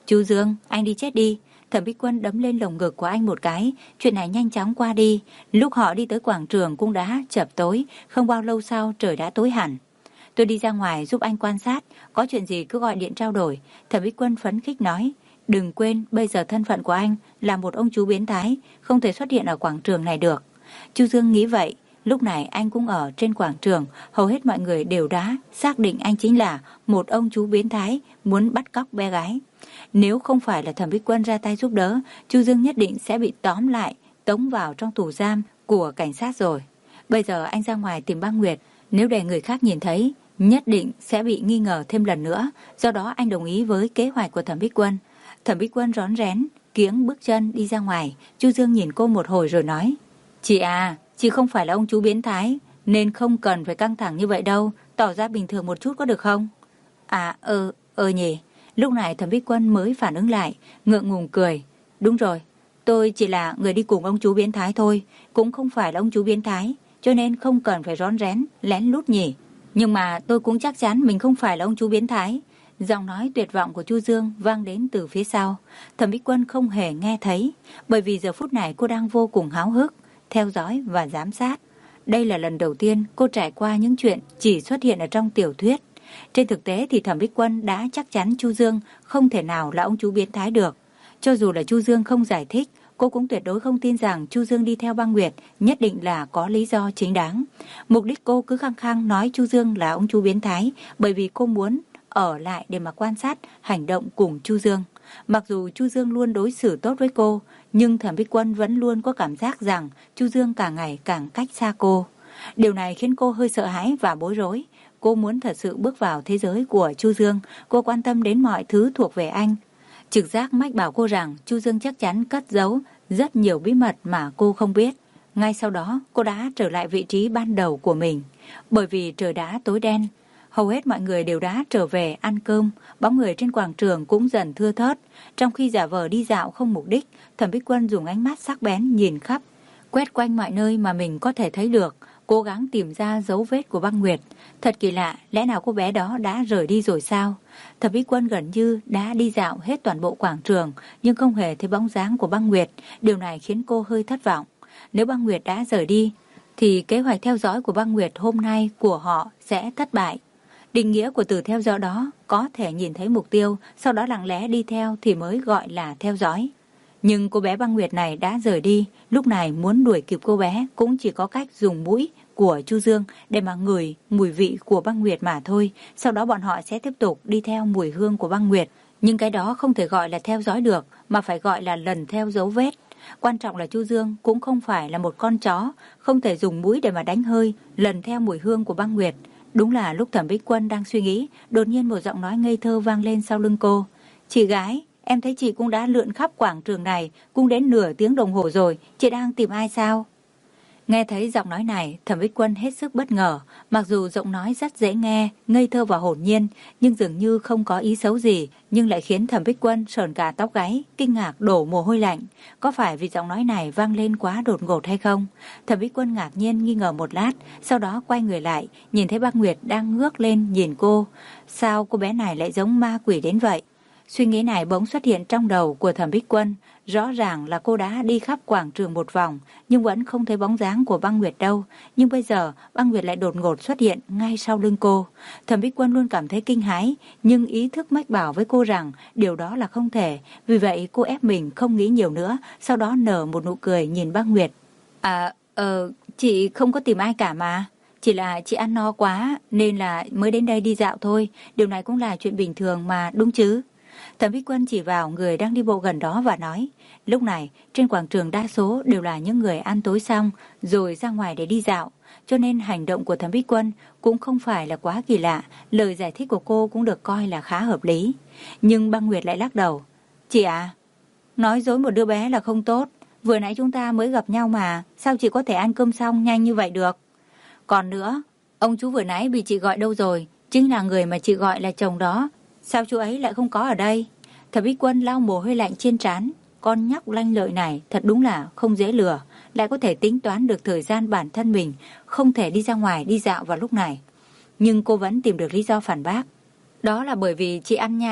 Chu Dương, anh đi chết đi. Thẩm Bích Quân đấm lên lồng ngực của anh một cái. Chuyện này nhanh chóng qua đi. Lúc họ đi tới quảng trường cũng đã chập tối. Không bao lâu sau trời đã tối hẳn. Tôi đi ra ngoài giúp anh quan sát. Có chuyện gì cứ gọi điện trao đổi. Thẩm Bích Quân phấn khích nói. Đừng quên bây giờ thân phận của anh là một ông chú biến thái, không thể xuất hiện ở quảng trường này được. Chu Dương nghĩ vậy. Lúc này anh cũng ở trên quảng trường. Hầu hết mọi người đều đã xác định anh chính là một ông chú biến thái muốn bắt cóc bé gái. Nếu không phải là Thẩm Bích Quân ra tay giúp đỡ, Chu Dương nhất định sẽ bị tóm lại, tống vào trong tù giam của cảnh sát rồi. Bây giờ anh ra ngoài tìm Băng Nguyệt. Nếu để người khác nhìn thấy, nhất định sẽ bị nghi ngờ thêm lần nữa. Do đó anh đồng ý với kế hoạch của Thẩm Bích Quân. Thẩm Bích Quân rón rén kiếng bước chân đi ra ngoài. Chu Dương nhìn cô một hồi rồi nói. Chị à, chị không phải là ông chú biến thái, nên không cần phải căng thẳng như vậy đâu. Tỏ ra bình thường một chút có được không? À, ờ, ờ nhỉ. Lúc này Thẩm Bích Quân mới phản ứng lại, ngượng ngùng cười. Đúng rồi, tôi chỉ là người đi cùng ông chú biến thái thôi, cũng không phải là ông chú biến thái, cho nên không cần phải rón rén, lén lút nhỉ. Nhưng mà tôi cũng chắc chắn mình không phải là ông chú biến thái. Giọng nói tuyệt vọng của Chu Dương vang đến từ phía sau. Thẩm Bích Quân không hề nghe thấy, bởi vì giờ phút này cô đang vô cùng háo hức, theo dõi và giám sát. Đây là lần đầu tiên cô trải qua những chuyện chỉ xuất hiện ở trong tiểu thuyết. Trên thực tế thì Thẩm Bích Quân đã chắc chắn Chu Dương không thể nào là ông chú biến thái được. Cho dù là Chu Dương không giải thích, cô cũng tuyệt đối không tin rằng Chu Dương đi theo Băng Nguyệt nhất định là có lý do chính đáng. Mục đích cô cứ khăng khăng nói Chu Dương là ông chú biến thái bởi vì cô muốn ở lại để mà quan sát hành động cùng Chu Dương. Mặc dù Chu Dương luôn đối xử tốt với cô, nhưng Thẩm Bích Quân vẫn luôn có cảm giác rằng Chu Dương càng ngày càng cách xa cô. Điều này khiến cô hơi sợ hãi và bối rối. Cô muốn thật sự bước vào thế giới của Chu Dương. Cô quan tâm đến mọi thứ thuộc về anh. Trực giác mách bảo cô rằng Chu Dương chắc chắn cất giấu rất nhiều bí mật mà cô không biết. Ngay sau đó cô đã trở lại vị trí ban đầu của mình. Bởi vì trời đã tối đen, hầu hết mọi người đều đã trở về ăn cơm. Bóng người trên quảng trường cũng dần thưa thớt. Trong khi giả vờ đi dạo không mục đích, Thẩm Bích Quân dùng ánh mắt sắc bén nhìn khắp, quét quanh mọi nơi mà mình có thể thấy được, cố gắng tìm ra dấu vết của Băng Nguyệt. Thật kỳ lạ, lẽ nào cô bé đó đã rời đi rồi sao? Thẩm Bích Quân gần như đã đi dạo hết toàn bộ quảng trường, nhưng không hề thấy bóng dáng của Băng Nguyệt. Điều này khiến cô hơi thất vọng. Nếu Băng Nguyệt đã rời đi, thì kế hoạch theo dõi của Băng Nguyệt hôm nay của họ sẽ thất bại. Định nghĩa của từ theo dõi đó có thể nhìn thấy mục tiêu, sau đó lặng lẽ đi theo thì mới gọi là theo dõi. Nhưng cô bé Băng Nguyệt này đã rời đi, lúc này muốn đuổi kịp cô bé cũng chỉ có cách dùng mũi của Chu Dương để mà ngửi mùi vị của Băng Nguyệt mà thôi. Sau đó bọn họ sẽ tiếp tục đi theo mùi hương của Băng Nguyệt. Nhưng cái đó không thể gọi là theo dõi được, mà phải gọi là lần theo dấu vết. Quan trọng là Chu Dương cũng không phải là một con chó, không thể dùng mũi để mà đánh hơi, lần theo mùi hương của Băng Nguyệt. Đúng là lúc Thẩm Bích Quân đang suy nghĩ, đột nhiên một giọng nói ngây thơ vang lên sau lưng cô. Chị gái, em thấy chị cũng đã lượn khắp quảng trường này, cũng đến nửa tiếng đồng hồ rồi, chị đang tìm ai sao? Nghe thấy giọng nói này, Thẩm Bích Quân hết sức bất ngờ. Mặc dù giọng nói rất dễ nghe, ngây thơ và hồn nhiên, nhưng dường như không có ý xấu gì, nhưng lại khiến Thẩm Bích Quân sởn cả tóc gáy, kinh ngạc đổ mồ hôi lạnh. Có phải vì giọng nói này vang lên quá đột ngột hay không? Thẩm Bích Quân ngạc nhiên nghi ngờ một lát, sau đó quay người lại, nhìn thấy Băng Nguyệt đang ngước lên nhìn cô. Sao cô bé này lại giống ma quỷ đến vậy? Suy nghĩ này bỗng xuất hiện trong đầu của Thẩm Bích Quân. Rõ ràng là cô đã đi khắp quảng trường một vòng, nhưng vẫn không thấy bóng dáng của Băng Nguyệt đâu. Nhưng bây giờ, Băng Nguyệt lại đột ngột xuất hiện ngay sau lưng cô. Thẩm Bích Quân luôn cảm thấy kinh hãi, nhưng ý thức mách bảo với cô rằng điều đó là không thể. Vì vậy cô ép mình không nghĩ nhiều nữa, sau đó nở một nụ cười nhìn Băng Nguyệt. À, ờ, chị không có tìm ai cả mà. Chỉ là chị ăn no quá, nên là mới đến đây đi dạo thôi. Điều này cũng là chuyện bình thường mà, đúng chứ? Thẩm Bích Quân chỉ vào người đang đi bộ gần đó và nói. Lúc này, trên quảng trường đa số đều là những người ăn tối xong rồi ra ngoài để đi dạo. Cho nên hành động của Thẩm Bích Quân cũng không phải là quá kỳ lạ. Lời giải thích của cô cũng được coi là khá hợp lý. Nhưng Băng Nguyệt lại lắc đầu. Chị à, nói dối một đứa bé là không tốt. Vừa nãy chúng ta mới gặp nhau mà, sao chị có thể ăn cơm xong nhanh như vậy được? Còn nữa, ông chú vừa nãy bị chị gọi đâu rồi? Chính là người mà chị gọi là chồng đó. Sao chú ấy lại không có ở đây? Thẩm Bích Quân lau mồ hôi lạnh trên trán. Con nhóc lanh lợi này thật đúng là không dễ lừa, lại có thể tính toán được thời gian bản thân mình không thể đi ra ngoài đi dạo vào lúc này. Nhưng cô vẫn tìm được lý do phản bác. Đó là bởi vì chị ăn nhanh.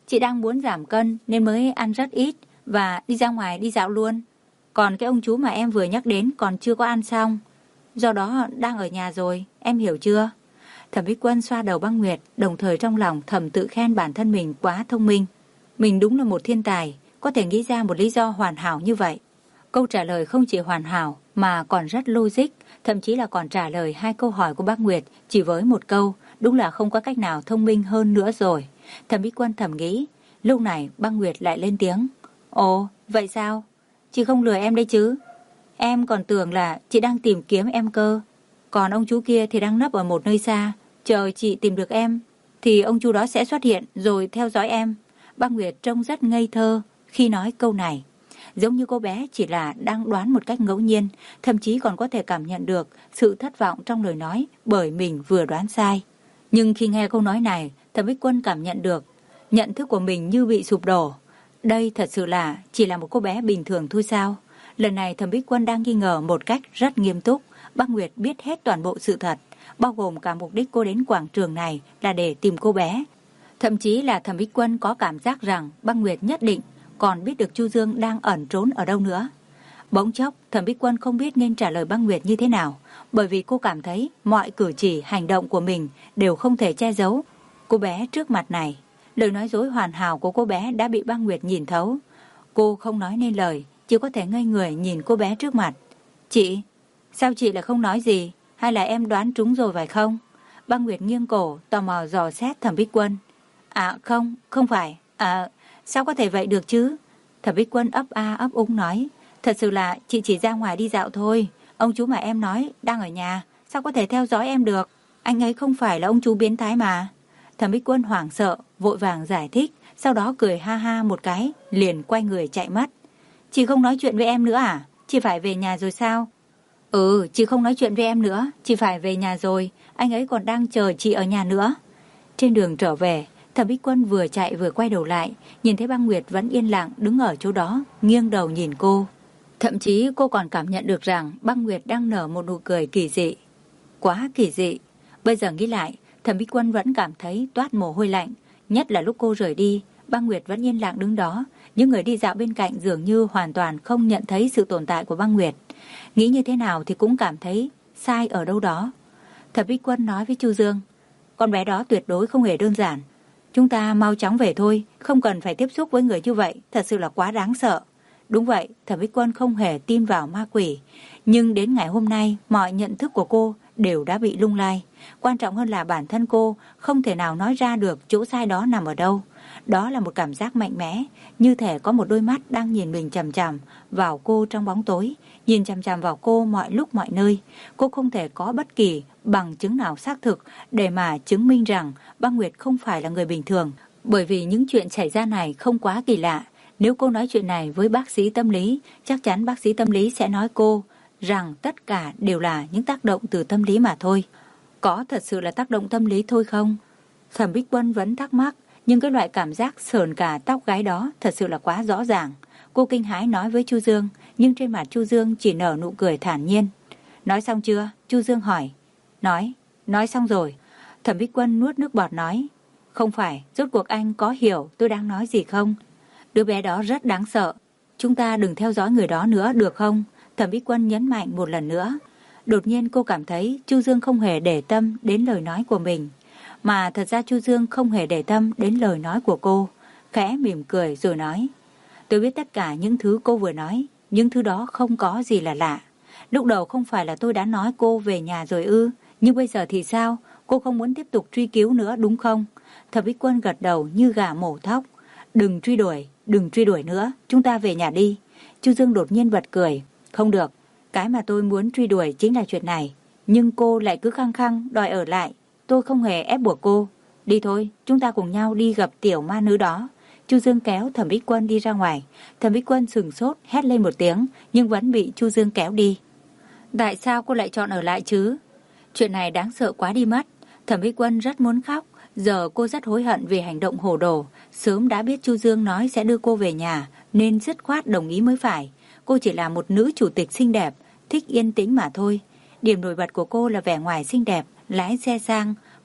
Chị đang muốn giảm cân nên mới ăn rất ít và đi ra ngoài đi dạo luôn. Còn cái ông chú mà em vừa nhắc đến còn chưa có ăn xong. Do đó đang ở nhà rồi, em hiểu chưa? Thẩm Bích Quân xoa đầu băng Nguyệt, đồng thời trong lòng thầm tự khen bản thân mình quá thông minh. Mình đúng là một thiên tài, có thể nghĩ ra một lý do hoàn hảo như vậy. Câu trả lời không chỉ hoàn hảo mà còn rất logic, thậm chí là còn trả lời hai câu hỏi của bác Nguyệt chỉ với một câu, đúng là không có cách nào thông minh hơn nữa rồi. Thẩm Bích Quân thầm nghĩ, lúc này bác Nguyệt lại lên tiếng. Ồ, vậy sao? Chị không lừa em đấy chứ? Em còn tưởng là chị đang tìm kiếm em cơ. Còn ông chú kia thì đang nấp ở một nơi xa, chờ chị tìm được em, thì ông chú đó sẽ xuất hiện rồi theo dõi em. Bác Nguyệt trông rất ngây thơ khi nói câu này. Giống như cô bé chỉ là đang đoán một cách ngẫu nhiên, thậm chí còn có thể cảm nhận được sự thất vọng trong lời nói bởi mình vừa đoán sai. Nhưng khi nghe câu nói này, Thẩm Bích Quân cảm nhận được nhận thức của mình như bị sụp đổ. Đây thật sự là chỉ là một cô bé bình thường thôi sao? Lần này Thẩm Bích Quân đang nghi ngờ một cách rất nghiêm túc. Bác Nguyệt biết hết toàn bộ sự thật, bao gồm cả mục đích cô đến quảng trường này là để tìm cô bé. Thậm chí là Thẩm Bích Quân có cảm giác rằng bác Nguyệt nhất định còn biết được Chu Dương đang ẩn trốn ở đâu nữa. Bỗng chốc, Thẩm Bích Quân không biết nên trả lời bác Nguyệt như thế nào, bởi vì cô cảm thấy mọi cử chỉ, hành động của mình đều không thể che giấu cô bé trước mặt này. Lời nói dối hoàn hảo của cô bé đã bị bác Nguyệt nhìn thấu. Cô không nói nên lời, chỉ có thể ngây người nhìn cô bé trước mặt. Chị, sao chị lại không nói gì? Hay là em đoán trúng rồi phải không? Bác Nguyệt nghiêng cổ, tò mò dò xét Thẩm Bích Quân. À không, không phải. À, sao có thể vậy được chứ? Thẩm Bích Quân ấp a ấp úng nói. Thật sự là chị chỉ ra ngoài đi dạo thôi. Ông chú mà em nói đang ở nhà, sao có thể theo dõi em được? Anh ấy không phải là ông chú biến thái mà. Thẩm Bích Quân hoảng sợ, vội vàng giải thích, sau đó cười ha ha một cái, liền quay người chạy mất. Chị không nói chuyện với em nữa à? Chị phải về nhà rồi sao? Ừ, chị không nói chuyện với em nữa, chị phải về nhà rồi, anh ấy còn đang chờ chị ở nhà nữa. Trên đường trở về, Thẩm Bích Quân vừa chạy vừa quay đầu lại, nhìn thấy băng Nguyệt vẫn yên lặng đứng ở chỗ đó, nghiêng đầu nhìn cô. Thậm chí cô còn cảm nhận được rằng băng Nguyệt đang nở một nụ cười kỳ dị. Quá kỳ dị. Bây giờ nghĩ lại, Thẩm Bích Quân vẫn cảm thấy toát mồ hôi lạnh, nhất là lúc cô rời đi, băng Nguyệt vẫn yên lặng đứng đó, những người đi dạo bên cạnh dường như hoàn toàn không nhận thấy sự tồn tại của băng Nguyệt. Nghĩ như thế nào thì cũng cảm thấy sai ở đâu đó. Thẩm Bích Quân nói với Chu Dương, con bé đó tuyệt đối không hề đơn giản. Chúng ta mau chóng về thôi, không cần phải tiếp xúc với người như vậy, thật sự là quá đáng sợ. Đúng vậy, Thẩm Bích Quân không hề tin vào ma quỷ. Nhưng đến ngày hôm nay, mọi nhận thức của cô đều đã bị lung lay. Quan trọng hơn là bản thân cô không thể nào nói ra được chỗ sai đó nằm ở đâu. Đó là một cảm giác mạnh mẽ, như thể có một đôi mắt đang nhìn mình chằm chằm vào cô trong bóng tối, nhìn chằm chằm vào cô mọi lúc mọi nơi. Cô không thể có bất kỳ bằng chứng nào xác thực để mà chứng minh rằng băng Nguyệt không phải là người bình thường. Bởi vì những chuyện xảy ra này không quá kỳ lạ. Nếu cô nói chuyện này với bác sĩ tâm lý, chắc chắn bác sĩ tâm lý sẽ nói cô rằng tất cả đều là những tác động từ tâm lý mà thôi. Có thật sự là tác động tâm lý thôi không? Thẩm Bích Quân vẫn thắc mắc, nhưng cái loại cảm giác sờn cả tóc gáy đó thật sự là quá rõ ràng. Cô kinh hãi nói với Chu Dương, nhưng trên mặt Chu Dương chỉ nở nụ cười thản nhiên. Nói xong chưa? Chu Dương hỏi. Nói, nói xong rồi. Thẩm Bích Quân nuốt nước bọt nói. Không phải, rốt cuộc anh có hiểu tôi đang nói gì không? Đứa bé đó rất đáng sợ. Chúng ta đừng theo dõi người đó nữa được không? Thẩm Bích Quân nhấn mạnh một lần nữa. Đột nhiên cô cảm thấy Chu Dương không hề để tâm đến lời nói của mình. Mà thật ra Chu Dương không hề để tâm đến lời nói của cô. Khẽ mỉm cười rồi nói. Tôi biết tất cả những thứ cô vừa nói. Những thứ đó không có gì là lạ. Lúc đầu không phải là tôi đã nói cô về nhà rồi ư? Nhưng bây giờ thì sao? Cô không muốn tiếp tục truy cứu nữa đúng không? Thẩm Bích Quân gật đầu như gà mổ thóc. Đừng truy đuổi, đừng truy đuổi nữa. Chúng ta về nhà đi. Chu Dương đột nhiên bật cười. Không được. Cái mà tôi muốn truy đuổi chính là chuyện này. Nhưng cô lại cứ khăng khăng đòi ở lại. Tôi không hề ép buộc cô. Đi thôi, chúng ta cùng nhau đi gặp tiểu ma nữ đó. Chu Dương kéo Thẩm Bích Quân đi ra ngoài. Thẩm Bích Quân sừng sốt hét lên một tiếng, nhưng vẫn bị Chu Dương kéo đi. Tại sao cô lại chọn ở lại chứ? Chuyện này đáng sợ quá đi mất. Thẩm Bích Quân rất muốn khóc. Giờ cô rất hối hận vì hành động hồ đồ. Sớm đã biết Chu Dương nói sẽ đưa cô về nhà, nên dứt khoát đồng ý mới phải. Cô chỉ là một nữ chủ tịch xinh đẹp, thích yên tĩnh mà thôi. Điểm nổi bật của cô là vẻ ngoài xinh đẹp, lái xe sang,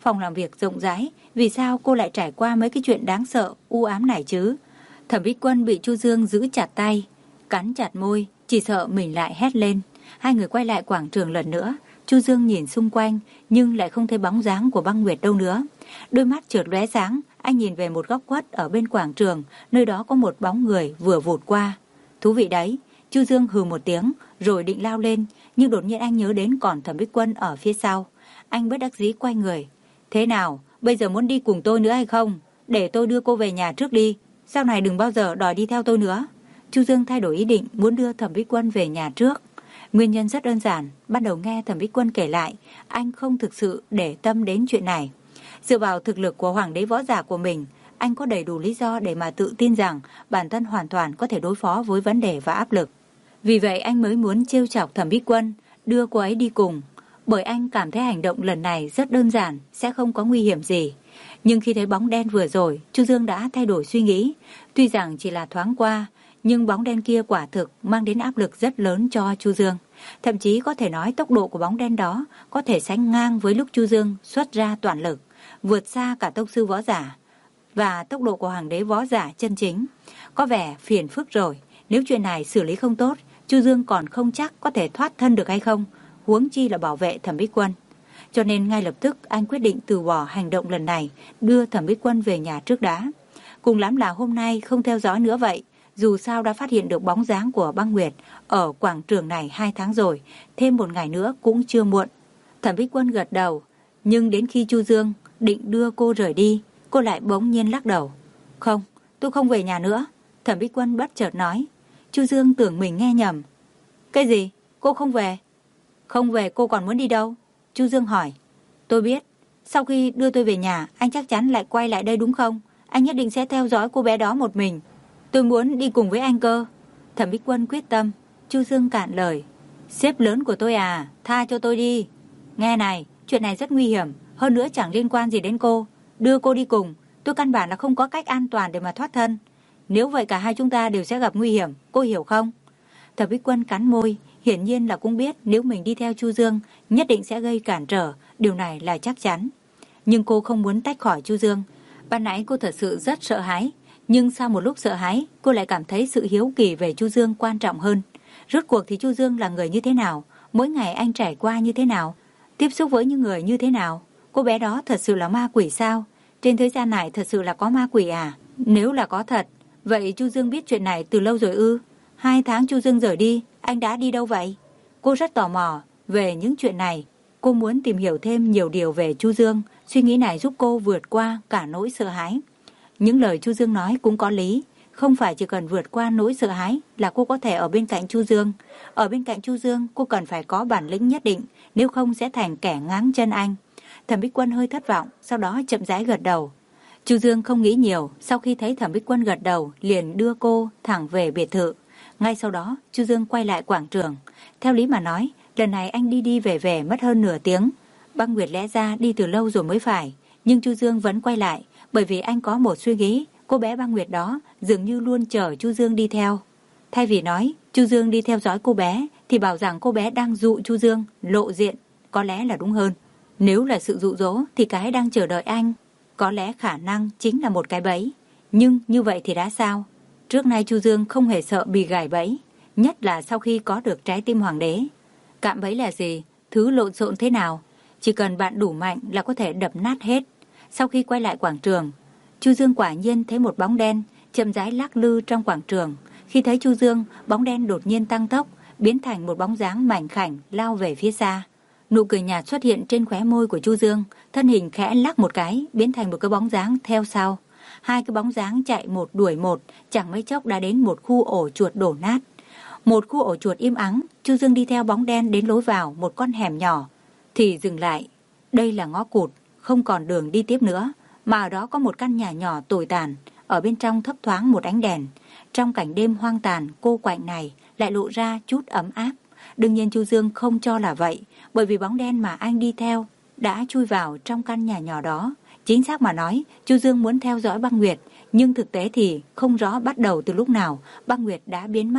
phòng làm việc rộng rãi, vì sao cô lại trải qua mấy cái chuyện đáng sợ, u ám này chứ? Thẩm Bích Quân bị Chu Dương giữ chặt tay, cắn chặt môi, chỉ sợ mình lại hét lên. Hai người quay lại quảng trường lần nữa. Chu Dương nhìn xung quanh nhưng lại không thấy bóng dáng của Băng Nguyệt đâu nữa. Đôi mắt chợt lóe sáng, anh nhìn về một góc khuất ở bên quảng trường, nơi đó có một bóng người vừa vụt qua. Thú vị đấy. Chu Dương hừ một tiếng rồi định lao lên, nhưng đột nhiên anh nhớ đến còn Thẩm Bích Quân ở phía sau. Anh bất đắc dĩ quay người. Thế nào, bây giờ muốn đi cùng tôi nữa hay không? Để tôi đưa cô về nhà trước đi, sau này đừng bao giờ đòi đi theo tôi nữa. Chu Dương thay đổi ý định, muốn đưa Thẩm Bích Quân về nhà trước. Nguyên nhân rất đơn giản, ban đầu nghe Thẩm Bích Quân kể lại, anh không thực sự để tâm đến chuyện này. Dựa vào thực lực của hoàng đế võ giả của mình, anh có đầy đủ lý do để mà tự tin rằng bản thân hoàn toàn có thể đối phó với vấn đề và áp lực. Vì vậy anh mới muốn trêu chọc Thẩm Bích Quân, đưa cô ấy đi cùng. Bởi anh cảm thấy hành động lần này rất đơn giản, sẽ không có nguy hiểm gì. Nhưng khi thấy bóng đen vừa rồi, Chu Dương đã thay đổi suy nghĩ. Tuy rằng chỉ là thoáng qua, nhưng bóng đen kia quả thực mang đến áp lực rất lớn cho Chu Dương. Thậm chí có thể nói tốc độ của bóng đen đó có thể sánh ngang với lúc Chu Dương xuất ra toàn lực, vượt xa cả tông sư võ giả và tốc độ của hoàng đế võ giả chân chính. Có vẻ phiền phức rồi, nếu chuyện này xử lý không tốt, Chu Dương còn không chắc có thể thoát thân được hay không, huống chi là bảo vệ Thẩm Bích Quân. Cho nên ngay lập tức anh quyết định từ bỏ hành động lần này, đưa Thẩm Bích Quân về nhà trước đã. Cùng lắm là hôm nay không theo dõi nữa vậy. Dù sao đã phát hiện được bóng dáng của Băng Nguyệt ở quảng trường này hai tháng rồi, thêm một ngày nữa cũng chưa muộn. Thẩm Bích Quân gật đầu, nhưng đến khi Chu Dương định đưa cô rời đi, cô lại bỗng nhiên lắc đầu. Không, tôi không về nhà nữa. Thẩm Bích Quân bất chợt nói. Chu Dương tưởng mình nghe nhầm. Cái gì? Cô không về? Không về cô còn muốn đi đâu? Chu Dương hỏi. Tôi biết, sau khi đưa tôi về nhà, anh chắc chắn lại quay lại đây đúng không? Anh nhất định sẽ theo dõi cô bé đó một mình. Tôi muốn đi cùng với anh cơ. Thẩm Bích Quân quyết tâm. Chu Dương cạn lời. Sếp lớn của tôi à, tha cho tôi đi. Nghe này, chuyện này rất nguy hiểm, hơn nữa chẳng liên quan gì đến cô. Đưa cô đi cùng, tôi căn bản là không có cách an toàn để mà thoát thân. Nếu vậy cả hai chúng ta đều sẽ gặp nguy hiểm, cô hiểu không? Thẩm Bích Quân cắn môi, hiển nhiên là cũng biết nếu mình đi theo Chu Dương nhất định sẽ gây cản trở, điều này là chắc chắn. Nhưng cô không muốn tách khỏi Chu Dương. Ban nãy cô thật sự rất sợ hãi, nhưng sau một lúc sợ hãi, cô lại cảm thấy sự hiếu kỳ về Chu Dương quan trọng hơn. Rốt cuộc thì Chu Dương là người như thế nào? Mỗi ngày anh trải qua như thế nào? Tiếp xúc với những người như thế nào? Cô bé đó thật sự là ma quỷ sao? Trên thế gian này thật sự là có ma quỷ à? Nếu là có thật, vậy Chu Dương biết chuyện này từ lâu rồi ư? Hai tháng Chu Dương rời đi, anh đã đi đâu vậy? Cô rất tò mò về những chuyện này. Cô muốn tìm hiểu thêm nhiều điều về Chu Dương. Suy nghĩ này giúp cô vượt qua cả nỗi sợ hãi. Những lời Chu Dương nói cũng có lý. Không phải chỉ cần vượt qua nỗi sợ hãi là cô có thể ở bên cạnh Chu Dương. Ở bên cạnh Chu Dương cô cần phải có bản lĩnh nhất định, nếu không sẽ thành kẻ ngáng chân anh. Thẩm Bích Quân hơi thất vọng, sau đó chậm rãi gật đầu. Chu Dương không nghĩ nhiều, sau khi thấy Thẩm Bích Quân gật đầu liền đưa cô thẳng về biệt thự. Ngay sau đó Chu Dương quay lại quảng trường. Theo lý mà nói, lần này anh đi đi về về mất hơn nửa tiếng. Băng Nguyệt lẽ ra đi từ lâu rồi mới phải, nhưng Chu Dương vẫn quay lại, bởi vì anh có một suy nghĩ, cô bé Băng Nguyệt đó dường như luôn chờ Chu Dương đi theo. Thay vì nói Chu Dương đi theo dõi cô bé, thì bảo rằng cô bé đang dụ Chu Dương lộ diện, có lẽ là đúng hơn. Nếu là sự dụ dỗ thì cái đang chờ đợi anh có lẽ khả năng chính là một cái bẫy. Nhưng như vậy thì đã sao? Trước nay Chu Dương không hề sợ bị gài bẫy, nhất là sau khi có được trái tim hoàng đế. Cạm bẫy là gì? Thứ lộn xộn thế nào? Chỉ cần bạn đủ mạnh là có thể đập nát hết. Sau khi quay lại quảng trường, Chu Dương quả nhiên thấy một bóng đen chậm rãi lắc lư trong quảng trường. Khi thấy Chu Dương, bóng đen đột nhiên tăng tốc, biến thành một bóng dáng mảnh khảnh lao về phía xa. Nụ cười nhạt xuất hiện trên khóe môi của Chu Dương, thân hình khẽ lắc một cái, biến thành một cái bóng dáng theo sau. Hai cái bóng dáng chạy một đuổi một, chẳng mấy chốc đã đến một khu ổ chuột đổ nát. Một khu ổ chuột im ắng, Chu Dương đi theo bóng đen đến lối vào một con hẻm nhỏ, thì dừng lại. Đây là ngõ cụt, không còn đường đi tiếp nữa, mà ở đó có một căn nhà nhỏ tồi tàn, ở bên trong thấp thoáng một ánh đèn. Trong cảnh đêm hoang tàn cô quạnh này lại lộ ra chút ấm áp. Đương nhiên Chu Dương không cho là vậy, bởi vì bóng đen mà anh đi theo đã chui vào trong căn nhà nhỏ đó. Chính xác mà nói, Chu Dương muốn theo dõi Băng Nguyệt, nhưng thực tế thì không rõ bắt đầu từ lúc nào Băng Nguyệt đã biến mất,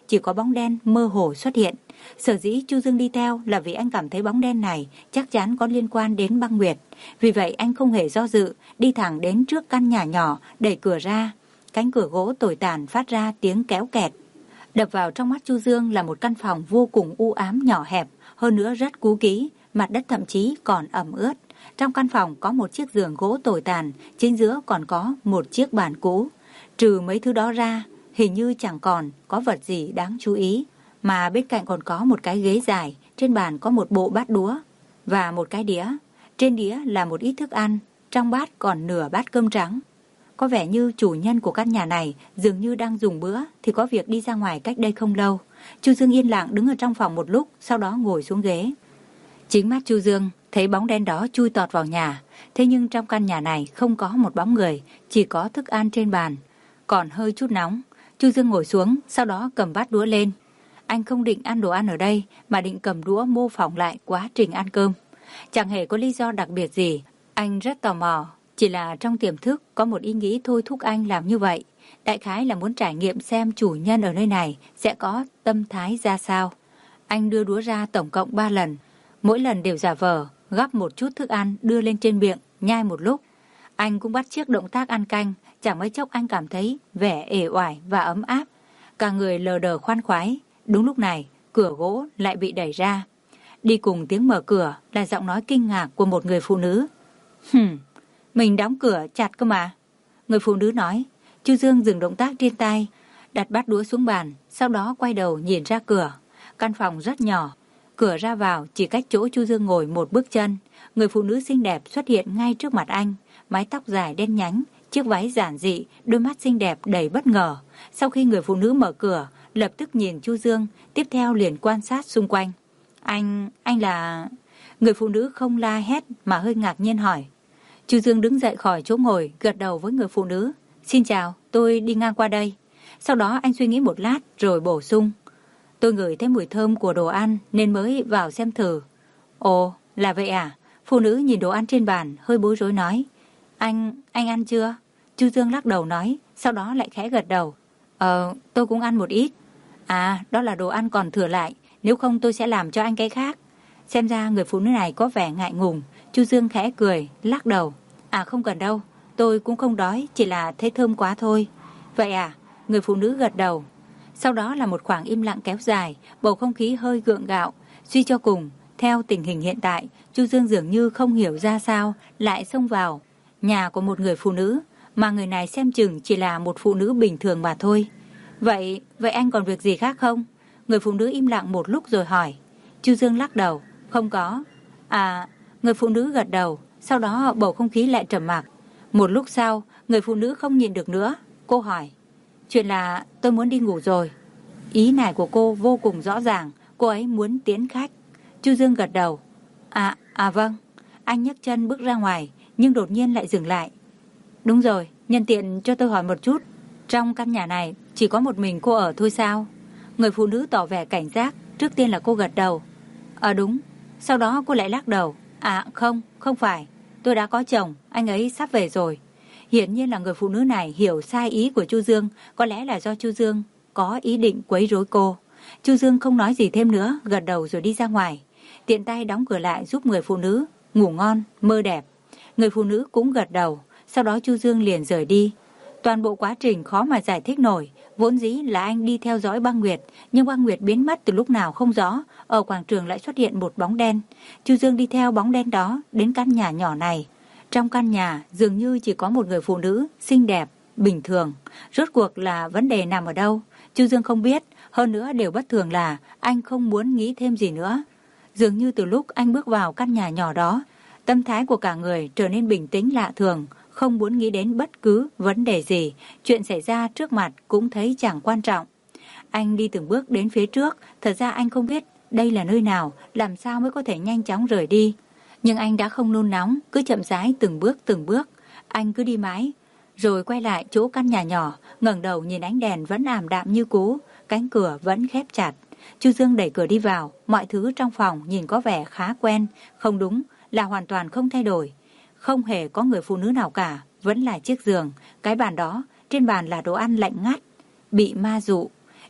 chỉ có bóng đen mơ hồ xuất hiện. Sở dĩ Chu Dương đi theo là vì anh cảm thấy bóng đen này chắc chắn có liên quan đến băng nguyệt. Vì vậy anh không hề do dự, đi thẳng đến trước căn nhà nhỏ, đẩy cửa ra. Cánh cửa gỗ tồi tàn phát ra tiếng kéo kẹt. Đập vào trong mắt Chu Dương là một căn phòng vô cùng u ám nhỏ hẹp, hơn nữa rất cũ kỹ, mặt đất thậm chí còn ẩm ướt. Trong căn phòng có một chiếc giường gỗ tồi tàn, chính giữa còn có một chiếc bàn cũ. Trừ mấy thứ đó ra, hình như chẳng còn có vật gì đáng chú ý. Mà bên cạnh còn có một cái ghế dài, trên bàn có một bộ bát đũa và một cái đĩa. Trên đĩa là một ít thức ăn, trong bát còn nửa bát cơm trắng. Có vẻ như chủ nhân của căn nhà này dường như đang dùng bữa thì có việc đi ra ngoài cách đây không lâu. Chu Dương yên lặng đứng ở trong phòng một lúc, sau đó ngồi xuống ghế. Chính mắt Chu Dương thấy bóng đen đó chui tọt vào nhà. Thế nhưng trong căn nhà này không có một bóng người, chỉ có thức ăn trên bàn. Còn hơi chút nóng. Chu Dương ngồi xuống, sau đó cầm bát đũa lên. Anh không định ăn đồ ăn ở đây, mà định cầm đũa mô phỏng lại quá trình ăn cơm. Chẳng hề có lý do đặc biệt gì. Anh rất tò mò. Chỉ là trong tiềm thức có một ý nghĩ thôi thúc anh làm như vậy. Đại khái là muốn trải nghiệm xem chủ nhân ở nơi này sẽ có tâm thái ra sao. Anh đưa đũa ra tổng cộng ba lần. Mỗi lần đều giả vờ, gắp một chút thức ăn đưa lên trên miệng, nhai một lúc. Anh cũng bắt chước động tác ăn canh. Chẳng mấy chốc anh cảm thấy vẻ ể oải và ấm áp. Cả người lờ đờ khoan khoái. Đúng lúc này, cửa gỗ lại bị đẩy ra. Đi cùng tiếng mở cửa là giọng nói kinh ngạc của một người phụ nữ. Hừm, mình đóng cửa chặt cơ mà. Người phụ nữ nói. Chu Dương dừng động tác trên tay, đặt bát đũa xuống bàn, sau đó quay đầu nhìn ra cửa. Căn phòng rất nhỏ, cửa ra vào chỉ cách chỗ Chu Dương ngồi một bước chân. Người phụ nữ xinh đẹp xuất hiện ngay trước mặt anh, mái tóc dài đen nhánh, chiếc váy giản dị, đôi mắt xinh đẹp đầy bất ngờ. Sau khi người phụ nữ mở cửa, lập tức nhìn Chu Dương, tiếp theo liền quan sát xung quanh. Anh, anh là... Người phụ nữ không la hét mà hơi ngạc nhiên hỏi. Chu Dương đứng dậy khỏi chỗ ngồi, gật đầu với người phụ nữ. Xin chào, tôi đi ngang qua đây. Sau đó anh suy nghĩ một lát rồi bổ sung. Tôi ngửi thấy mùi thơm của đồ ăn nên mới vào xem thử. Ồ, là vậy à? Phụ nữ nhìn đồ ăn trên bàn, hơi bối rối nói. Anh, anh ăn chưa? Chu Dương lắc đầu nói, sau đó lại khẽ gật đầu. Ờ, tôi cũng ăn một ít. À, đó là đồ ăn còn thừa lại, nếu không tôi sẽ làm cho anh cái khác. Xem ra người phụ nữ này có vẻ ngại ngùng. Chu Dương khẽ cười, lắc đầu. À không cần đâu, tôi cũng không đói, chỉ là thấy thơm quá thôi. Vậy à? Người phụ nữ gật đầu. Sau đó là một khoảng im lặng kéo dài, bầu không khí hơi gượng gạo. Suy cho cùng, theo tình hình hiện tại, Chu Dương dường như không hiểu ra sao lại xông vào nhà của một người phụ nữ, mà người này xem chừng chỉ là một phụ nữ bình thường mà thôi. Vậy, vậy anh còn việc gì khác không? Người phụ nữ im lặng một lúc rồi hỏi. Chu Dương lắc đầu. Không có. À, người phụ nữ gật đầu. Sau đó bầu không khí lại trầm mặc. Một lúc sau, người phụ nữ không nhịn được nữa. Cô hỏi. Chuyện là tôi muốn đi ngủ rồi. Ý này của cô vô cùng rõ ràng. Cô ấy muốn tiến khách. Chu Dương gật đầu. À, à vâng. Anh nhấc chân bước ra ngoài, nhưng đột nhiên lại dừng lại. Đúng rồi, nhân tiện cho tôi hỏi một chút. Trong căn nhà này chỉ có một mình cô ở thôi sao? Người phụ nữ tỏ vẻ cảnh giác. Trước tiên là cô gật đầu. Ờ đúng. Sau đó cô lại lắc đầu. À không, không phải. Tôi đã có chồng, anh ấy sắp về rồi. Hiển nhiên là người phụ nữ này hiểu sai ý của Chu Dương. Có lẽ là do Chu Dương có ý định quấy rối cô. Chu Dương không nói gì thêm nữa, gật đầu rồi đi ra ngoài. Tiện tay đóng cửa lại giúp người phụ nữ ngủ ngon, mơ đẹp. Người phụ nữ cũng gật đầu. Sau đó Chu Dương liền rời đi. Toàn bộ quá trình khó mà giải thích nổi. Vốn dĩ là anh đi theo dõi băng nguyệt, nhưng băng nguyệt biến mất từ lúc nào không rõ. Ở quảng trường lại xuất hiện một bóng đen. Chu Dương đi theo bóng đen đó đến căn nhà nhỏ này. Trong căn nhà dường như chỉ có một người phụ nữ xinh đẹp, bình thường. Rốt cuộc là vấn đề nằm ở đâu? Chu Dương không biết. Hơn nữa điều bất thường là anh không muốn nghĩ thêm gì nữa. Dường như từ lúc anh bước vào căn nhà nhỏ đó, tâm thái của cả người trở nên bình tĩnh lạ thường. Không muốn nghĩ đến bất cứ vấn đề gì, chuyện xảy ra trước mặt cũng thấy chẳng quan trọng. Anh đi từng bước đến phía trước, thật ra anh không biết đây là nơi nào, làm sao mới có thể nhanh chóng rời đi. Nhưng anh đã không nôn nóng, cứ chậm rãi từng bước từng bước. Anh cứ đi mãi, rồi quay lại chỗ căn nhà nhỏ, ngẩng đầu nhìn ánh đèn vẫn ảm đạm như cũ, cánh cửa vẫn khép chặt. Chu Dương đẩy cửa đi vào, mọi thứ trong phòng nhìn có vẻ khá quen, không đúng là hoàn toàn không thay đổi. Không hề có người phụ nữ nào cả, vẫn là chiếc giường, cái bàn đó, trên bàn là đồ ăn lạnh ngắt, bị ma dụ.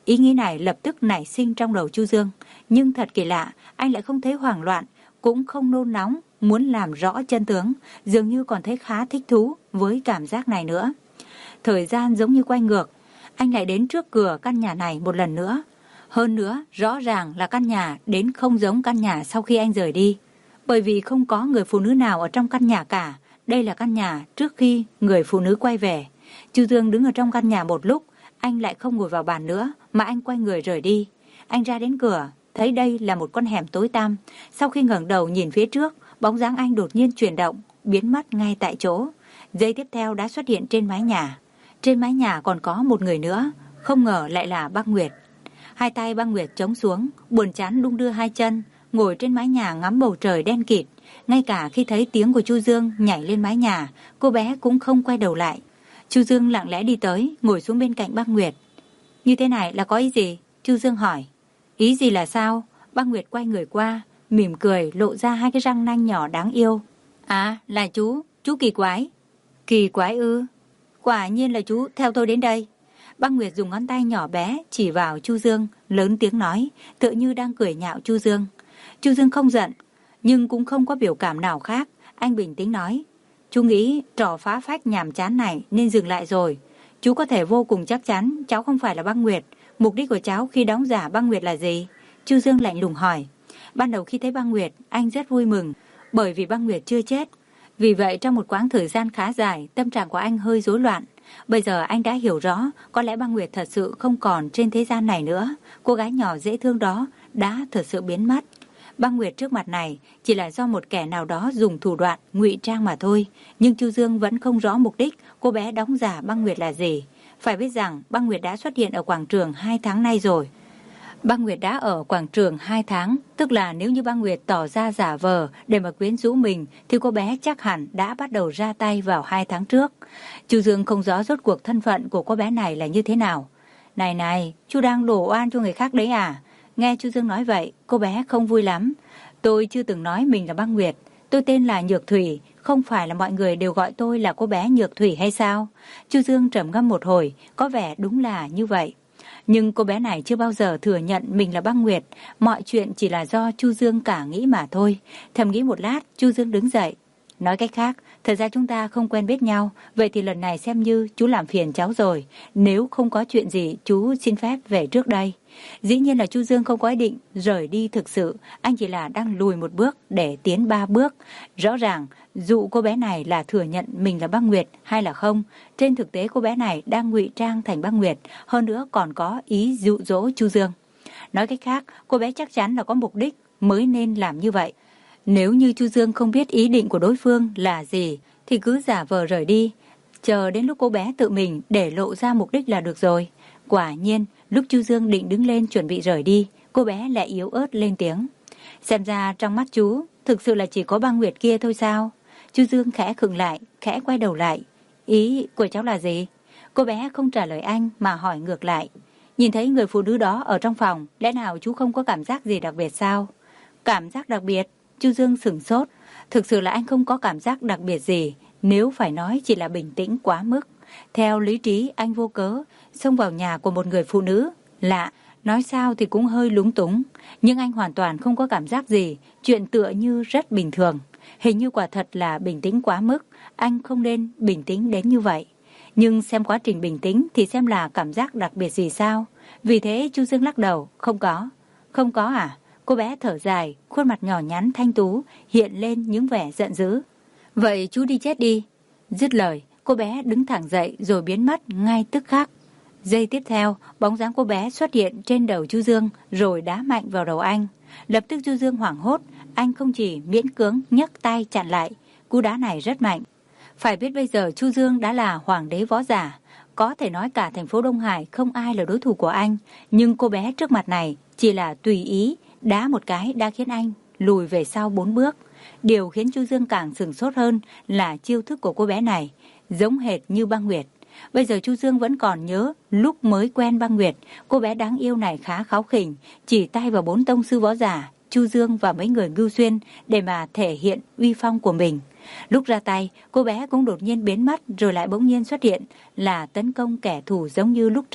Ý nghĩ này lập tức nảy sinh trong đầu Chu Dương, nhưng thật kỳ lạ, anh lại không thấy hoảng loạn, cũng không nôn nóng muốn làm rõ chân tướng, dường như còn thấy khá thích thú với cảm giác này nữa. Thời gian giống như quay ngược, anh lại đến trước cửa căn nhà này một lần nữa. Hơn nữa, rõ ràng là căn nhà đến không giống căn nhà sau khi anh rời đi. Bởi vì không có người phụ nữ nào ở trong căn nhà cả. Đây là căn nhà trước khi người phụ nữ quay về. Chu Dương đứng ở trong căn nhà một lúc, anh lại không ngồi vào bàn nữa, mà anh quay người rời đi. Anh ra đến cửa, thấy đây là một con hẻm tối tăm. Sau khi ngẩng đầu nhìn phía trước, bóng dáng anh đột nhiên chuyển động, biến mất ngay tại chỗ. Giây tiếp theo đã xuất hiện trên mái nhà. Trên mái nhà còn có một người nữa, không ngờ lại là Băng Nguyệt. Hai tay Băng Nguyệt chống xuống, buồn chán đung đưa hai chân, ngồi trên mái nhà ngắm bầu trời đen kịt. Ngay cả khi thấy tiếng của Chu Dương nhảy lên mái nhà, cô bé cũng không quay đầu lại. Chu Dương lặng lẽ đi tới, ngồi xuống bên cạnh Băng Nguyệt. Như thế này là có ý gì? Chu Dương hỏi. Ý gì là sao? Băng Nguyệt quay người qua, mỉm cười, lộ ra hai cái răng nanh nhỏ đáng yêu. À, là chú, chú kỳ quái. Kỳ quái ư? Quả nhiên là chú theo tôi đến đây. Băng Nguyệt dùng ngón tay nhỏ bé chỉ vào Chu Dương, lớn tiếng nói, tựa như đang cười nhạo Chu Dương. Chu Dương không giận, nhưng cũng không có biểu cảm nào khác. Anh bình tĩnh nói, chú nghĩ trò phá phách nhàm chán này nên dừng lại rồi. Chú có thể vô cùng chắc chắn cháu không phải là Băng Nguyệt. Mục đích của cháu khi đóng giả Băng Nguyệt là gì? Chu Dương lạnh lùng hỏi. Ban đầu khi thấy Băng Nguyệt, anh rất vui mừng, bởi vì Băng Nguyệt chưa chết. Vì vậy trong một quãng thời gian khá dài, tâm trạng của anh hơi rối loạn. Bây giờ anh đã hiểu rõ, có lẽ Băng Nguyệt thật sự không còn trên thế gian này nữa. Cô gái nhỏ dễ thương đó đã thật sự biến mất. Băng Nguyệt trước mặt này chỉ là do một kẻ nào đó dùng thủ đoạn ngụy trang mà thôi. Nhưng Chu Dương vẫn không rõ mục đích cô bé đóng giả Băng Nguyệt là gì. Phải biết rằng Băng Nguyệt đã xuất hiện ở quảng trường hai tháng nay rồi. Băng Nguyệt đã ở quảng trường hai tháng, tức là nếu như Băng Nguyệt tỏ ra giả vờ để mà quyến rũ mình thì cô bé chắc hẳn đã bắt đầu ra tay vào hai tháng trước. Chu Dương không rõ rốt cuộc thân phận của cô bé này là như thế nào. Này này, chú đang đổ oan cho người khác đấy à? Nghe Chu Dương nói vậy, cô bé không vui lắm. Tôi chưa từng nói mình là Băng Nguyệt, tôi tên là Nhược Thủy, không phải là mọi người đều gọi tôi là cô bé Nhược Thủy hay sao? Chu Dương trầm ngâm một hồi, có vẻ đúng là như vậy. Nhưng cô bé này chưa bao giờ thừa nhận mình là Băng Nguyệt, mọi chuyện chỉ là do Chu Dương cả nghĩ mà thôi. Thầm nghĩ một lát, Chu Dương đứng dậy. Nói cách khác, thật ra chúng ta không quen biết nhau, vậy thì lần này xem như chú làm phiền cháu rồi. Nếu không có chuyện gì, chú xin phép về trước đây. Dĩ nhiên là Chu Dương không có ý định rời đi thực sự, anh chỉ là đang lùi một bước để tiến ba bước. Rõ ràng, dù cô bé này là thừa nhận mình là Băng Nguyệt hay là không, trên thực tế cô bé này đang ngụy trang thành Băng Nguyệt, hơn nữa còn có ý dụ dỗ Chu Dương. Nói cách khác, cô bé chắc chắn là có mục đích mới nên làm như vậy. Nếu như Chu Dương không biết ý định của đối phương là gì, thì cứ giả vờ rời đi, chờ đến lúc cô bé tự mình để lộ ra mục đích là được rồi. Quả nhiên, lúc Chu Dương định đứng lên chuẩn bị rời đi, cô bé lại yếu ớt lên tiếng. Xem ra trong mắt chú, thực sự là chỉ có Băng Nguyệt kia thôi sao? Chu Dương khẽ khựng lại, khẽ quay đầu lại. Ý của cháu là gì? Cô bé không trả lời anh mà hỏi ngược lại. Nhìn thấy người phụ nữ đó ở trong phòng, lẽ nào chú không có cảm giác gì đặc biệt sao? Cảm giác đặc biệt? Chu Dương sửng sốt. Thực sự là anh không có cảm giác đặc biệt gì, nếu phải nói chỉ là bình tĩnh quá mức. Theo lý trí, anh vô cớ xông vào nhà của một người phụ nữ. Lạ, nói sao thì cũng hơi lúng túng. Nhưng anh hoàn toàn không có cảm giác gì, chuyện tựa như rất bình thường. Hình như quả thật là bình tĩnh quá mức, anh không nên bình tĩnh đến như vậy. Nhưng xem quá trình bình tĩnh thì xem là cảm giác đặc biệt gì sao? Vì thế Chu Dương lắc đầu, không có. Không có à? Cô bé thở dài, khuôn mặt nhỏ nhắn thanh tú hiện lên những vẻ giận dữ. Vậy chú đi chết đi. Dứt lời, cô bé đứng thẳng dậy rồi biến mất ngay tức khắc. Giây tiếp theo, bóng dáng cô bé xuất hiện trên đầu Chu Dương rồi đá mạnh vào đầu anh. Lập tức Chu Dương hoảng hốt, anh không chỉ miễn cưỡng nhấc tay chặn lại, cú đá này rất mạnh. Phải biết bây giờ Chu Dương đã là hoàng đế võ giả, có thể nói cả thành phố Đông Hải không ai là đối thủ của anh, nhưng cô bé trước mặt này chỉ là tùy ý đá một cái đã khiến anh lùi về sau bốn bước. Điều khiến Chu Dương càng sửng sốt hơn là chiêu thức của cô bé này, giống hệt như Băng Nguyệt. Bây giờ Chu Dương vẫn còn nhớ lúc mới quen Băng Nguyệt, cô bé đáng yêu này khá kháu khỉnh, chỉ tay vào bốn tông sư võ giả, Chu Dương và mấy người Ngưu Xuyên để mà thể hiện uy phong của mình. Lúc ra tay, cô bé cũng đột nhiên biến mất rồi lại bỗng nhiên xuất hiện, là tấn công kẻ thù giống như lúc trước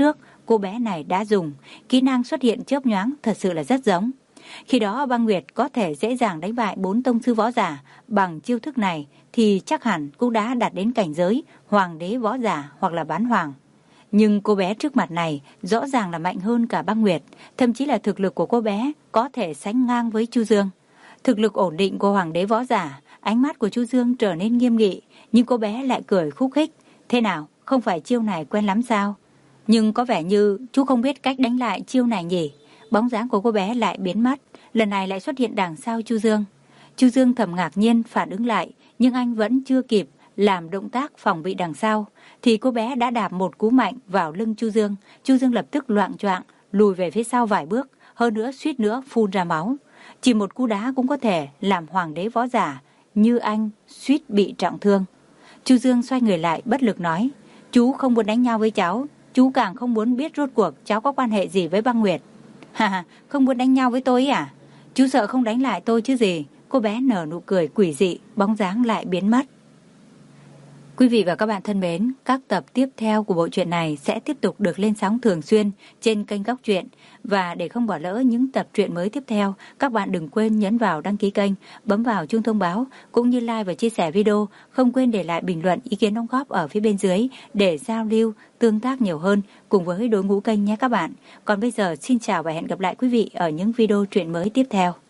cô bé này đã dùng. Kỹ năng xuất hiện chớp nhoáng thật sự là rất giống. Khi đó băng Nguyệt có thể dễ dàng đánh bại bốn tông sư võ giả bằng chiêu thức này thì chắc hẳn cũng đã đạt đến cảnh giới hoàng đế võ giả hoặc là bán hoàng. Nhưng cô bé trước mặt này rõ ràng là mạnh hơn cả băng Nguyệt, thậm chí là thực lực của cô bé có thể sánh ngang với Chu Dương. Thực lực ổn định của hoàng đế võ giả, ánh mắt của Chu Dương trở nên nghiêm nghị, nhưng cô bé lại cười khúc khích. Thế nào, không phải chiêu này quen lắm sao? Nhưng có vẻ như chú không biết cách đánh lại chiêu này nhỉ? Bóng dáng của cô bé lại biến mất, lần này lại xuất hiện đằng sau Chu Dương. Chu Dương thầm ngạc nhiên phản ứng lại, nhưng anh vẫn chưa kịp làm động tác phòng bị đằng sau, thì cô bé đã đạp một cú mạnh vào lưng Chu Dương. Chu Dương lập tức loạng choạng lùi về phía sau vài bước, hơn nữa suýt nữa phun ra máu. Chỉ một cú đá cũng có thể làm hoàng đế võ giả như anh suýt bị trọng thương. Chu Dương xoay người lại bất lực nói, chú không muốn đánh nhau với cháu, chú càng không muốn biết rốt cuộc cháu có quan hệ gì với băng Nguyệt. Ha ha, không muốn đánh nhau với tôi à? Chú sợ không đánh lại tôi chứ gì? Cô bé nở nụ cười quỷ dị, bóng dáng lại biến mất. Quý vị và các bạn thân mến, các tập tiếp theo của bộ truyện này sẽ tiếp tục được lên sóng thường xuyên trên kênh Góc Truyện. Và để không bỏ lỡ những tập truyện mới tiếp theo, các bạn đừng quên nhấn vào đăng ký kênh, bấm vào chuông thông báo, cũng như like và chia sẻ video. Không quên để lại bình luận ý kiến đóng góp ở phía bên dưới để giao lưu, tương tác nhiều hơn cùng với đội ngũ kênh nhé các bạn. Còn bây giờ xin chào và hẹn gặp lại quý vị ở những video truyện mới tiếp theo.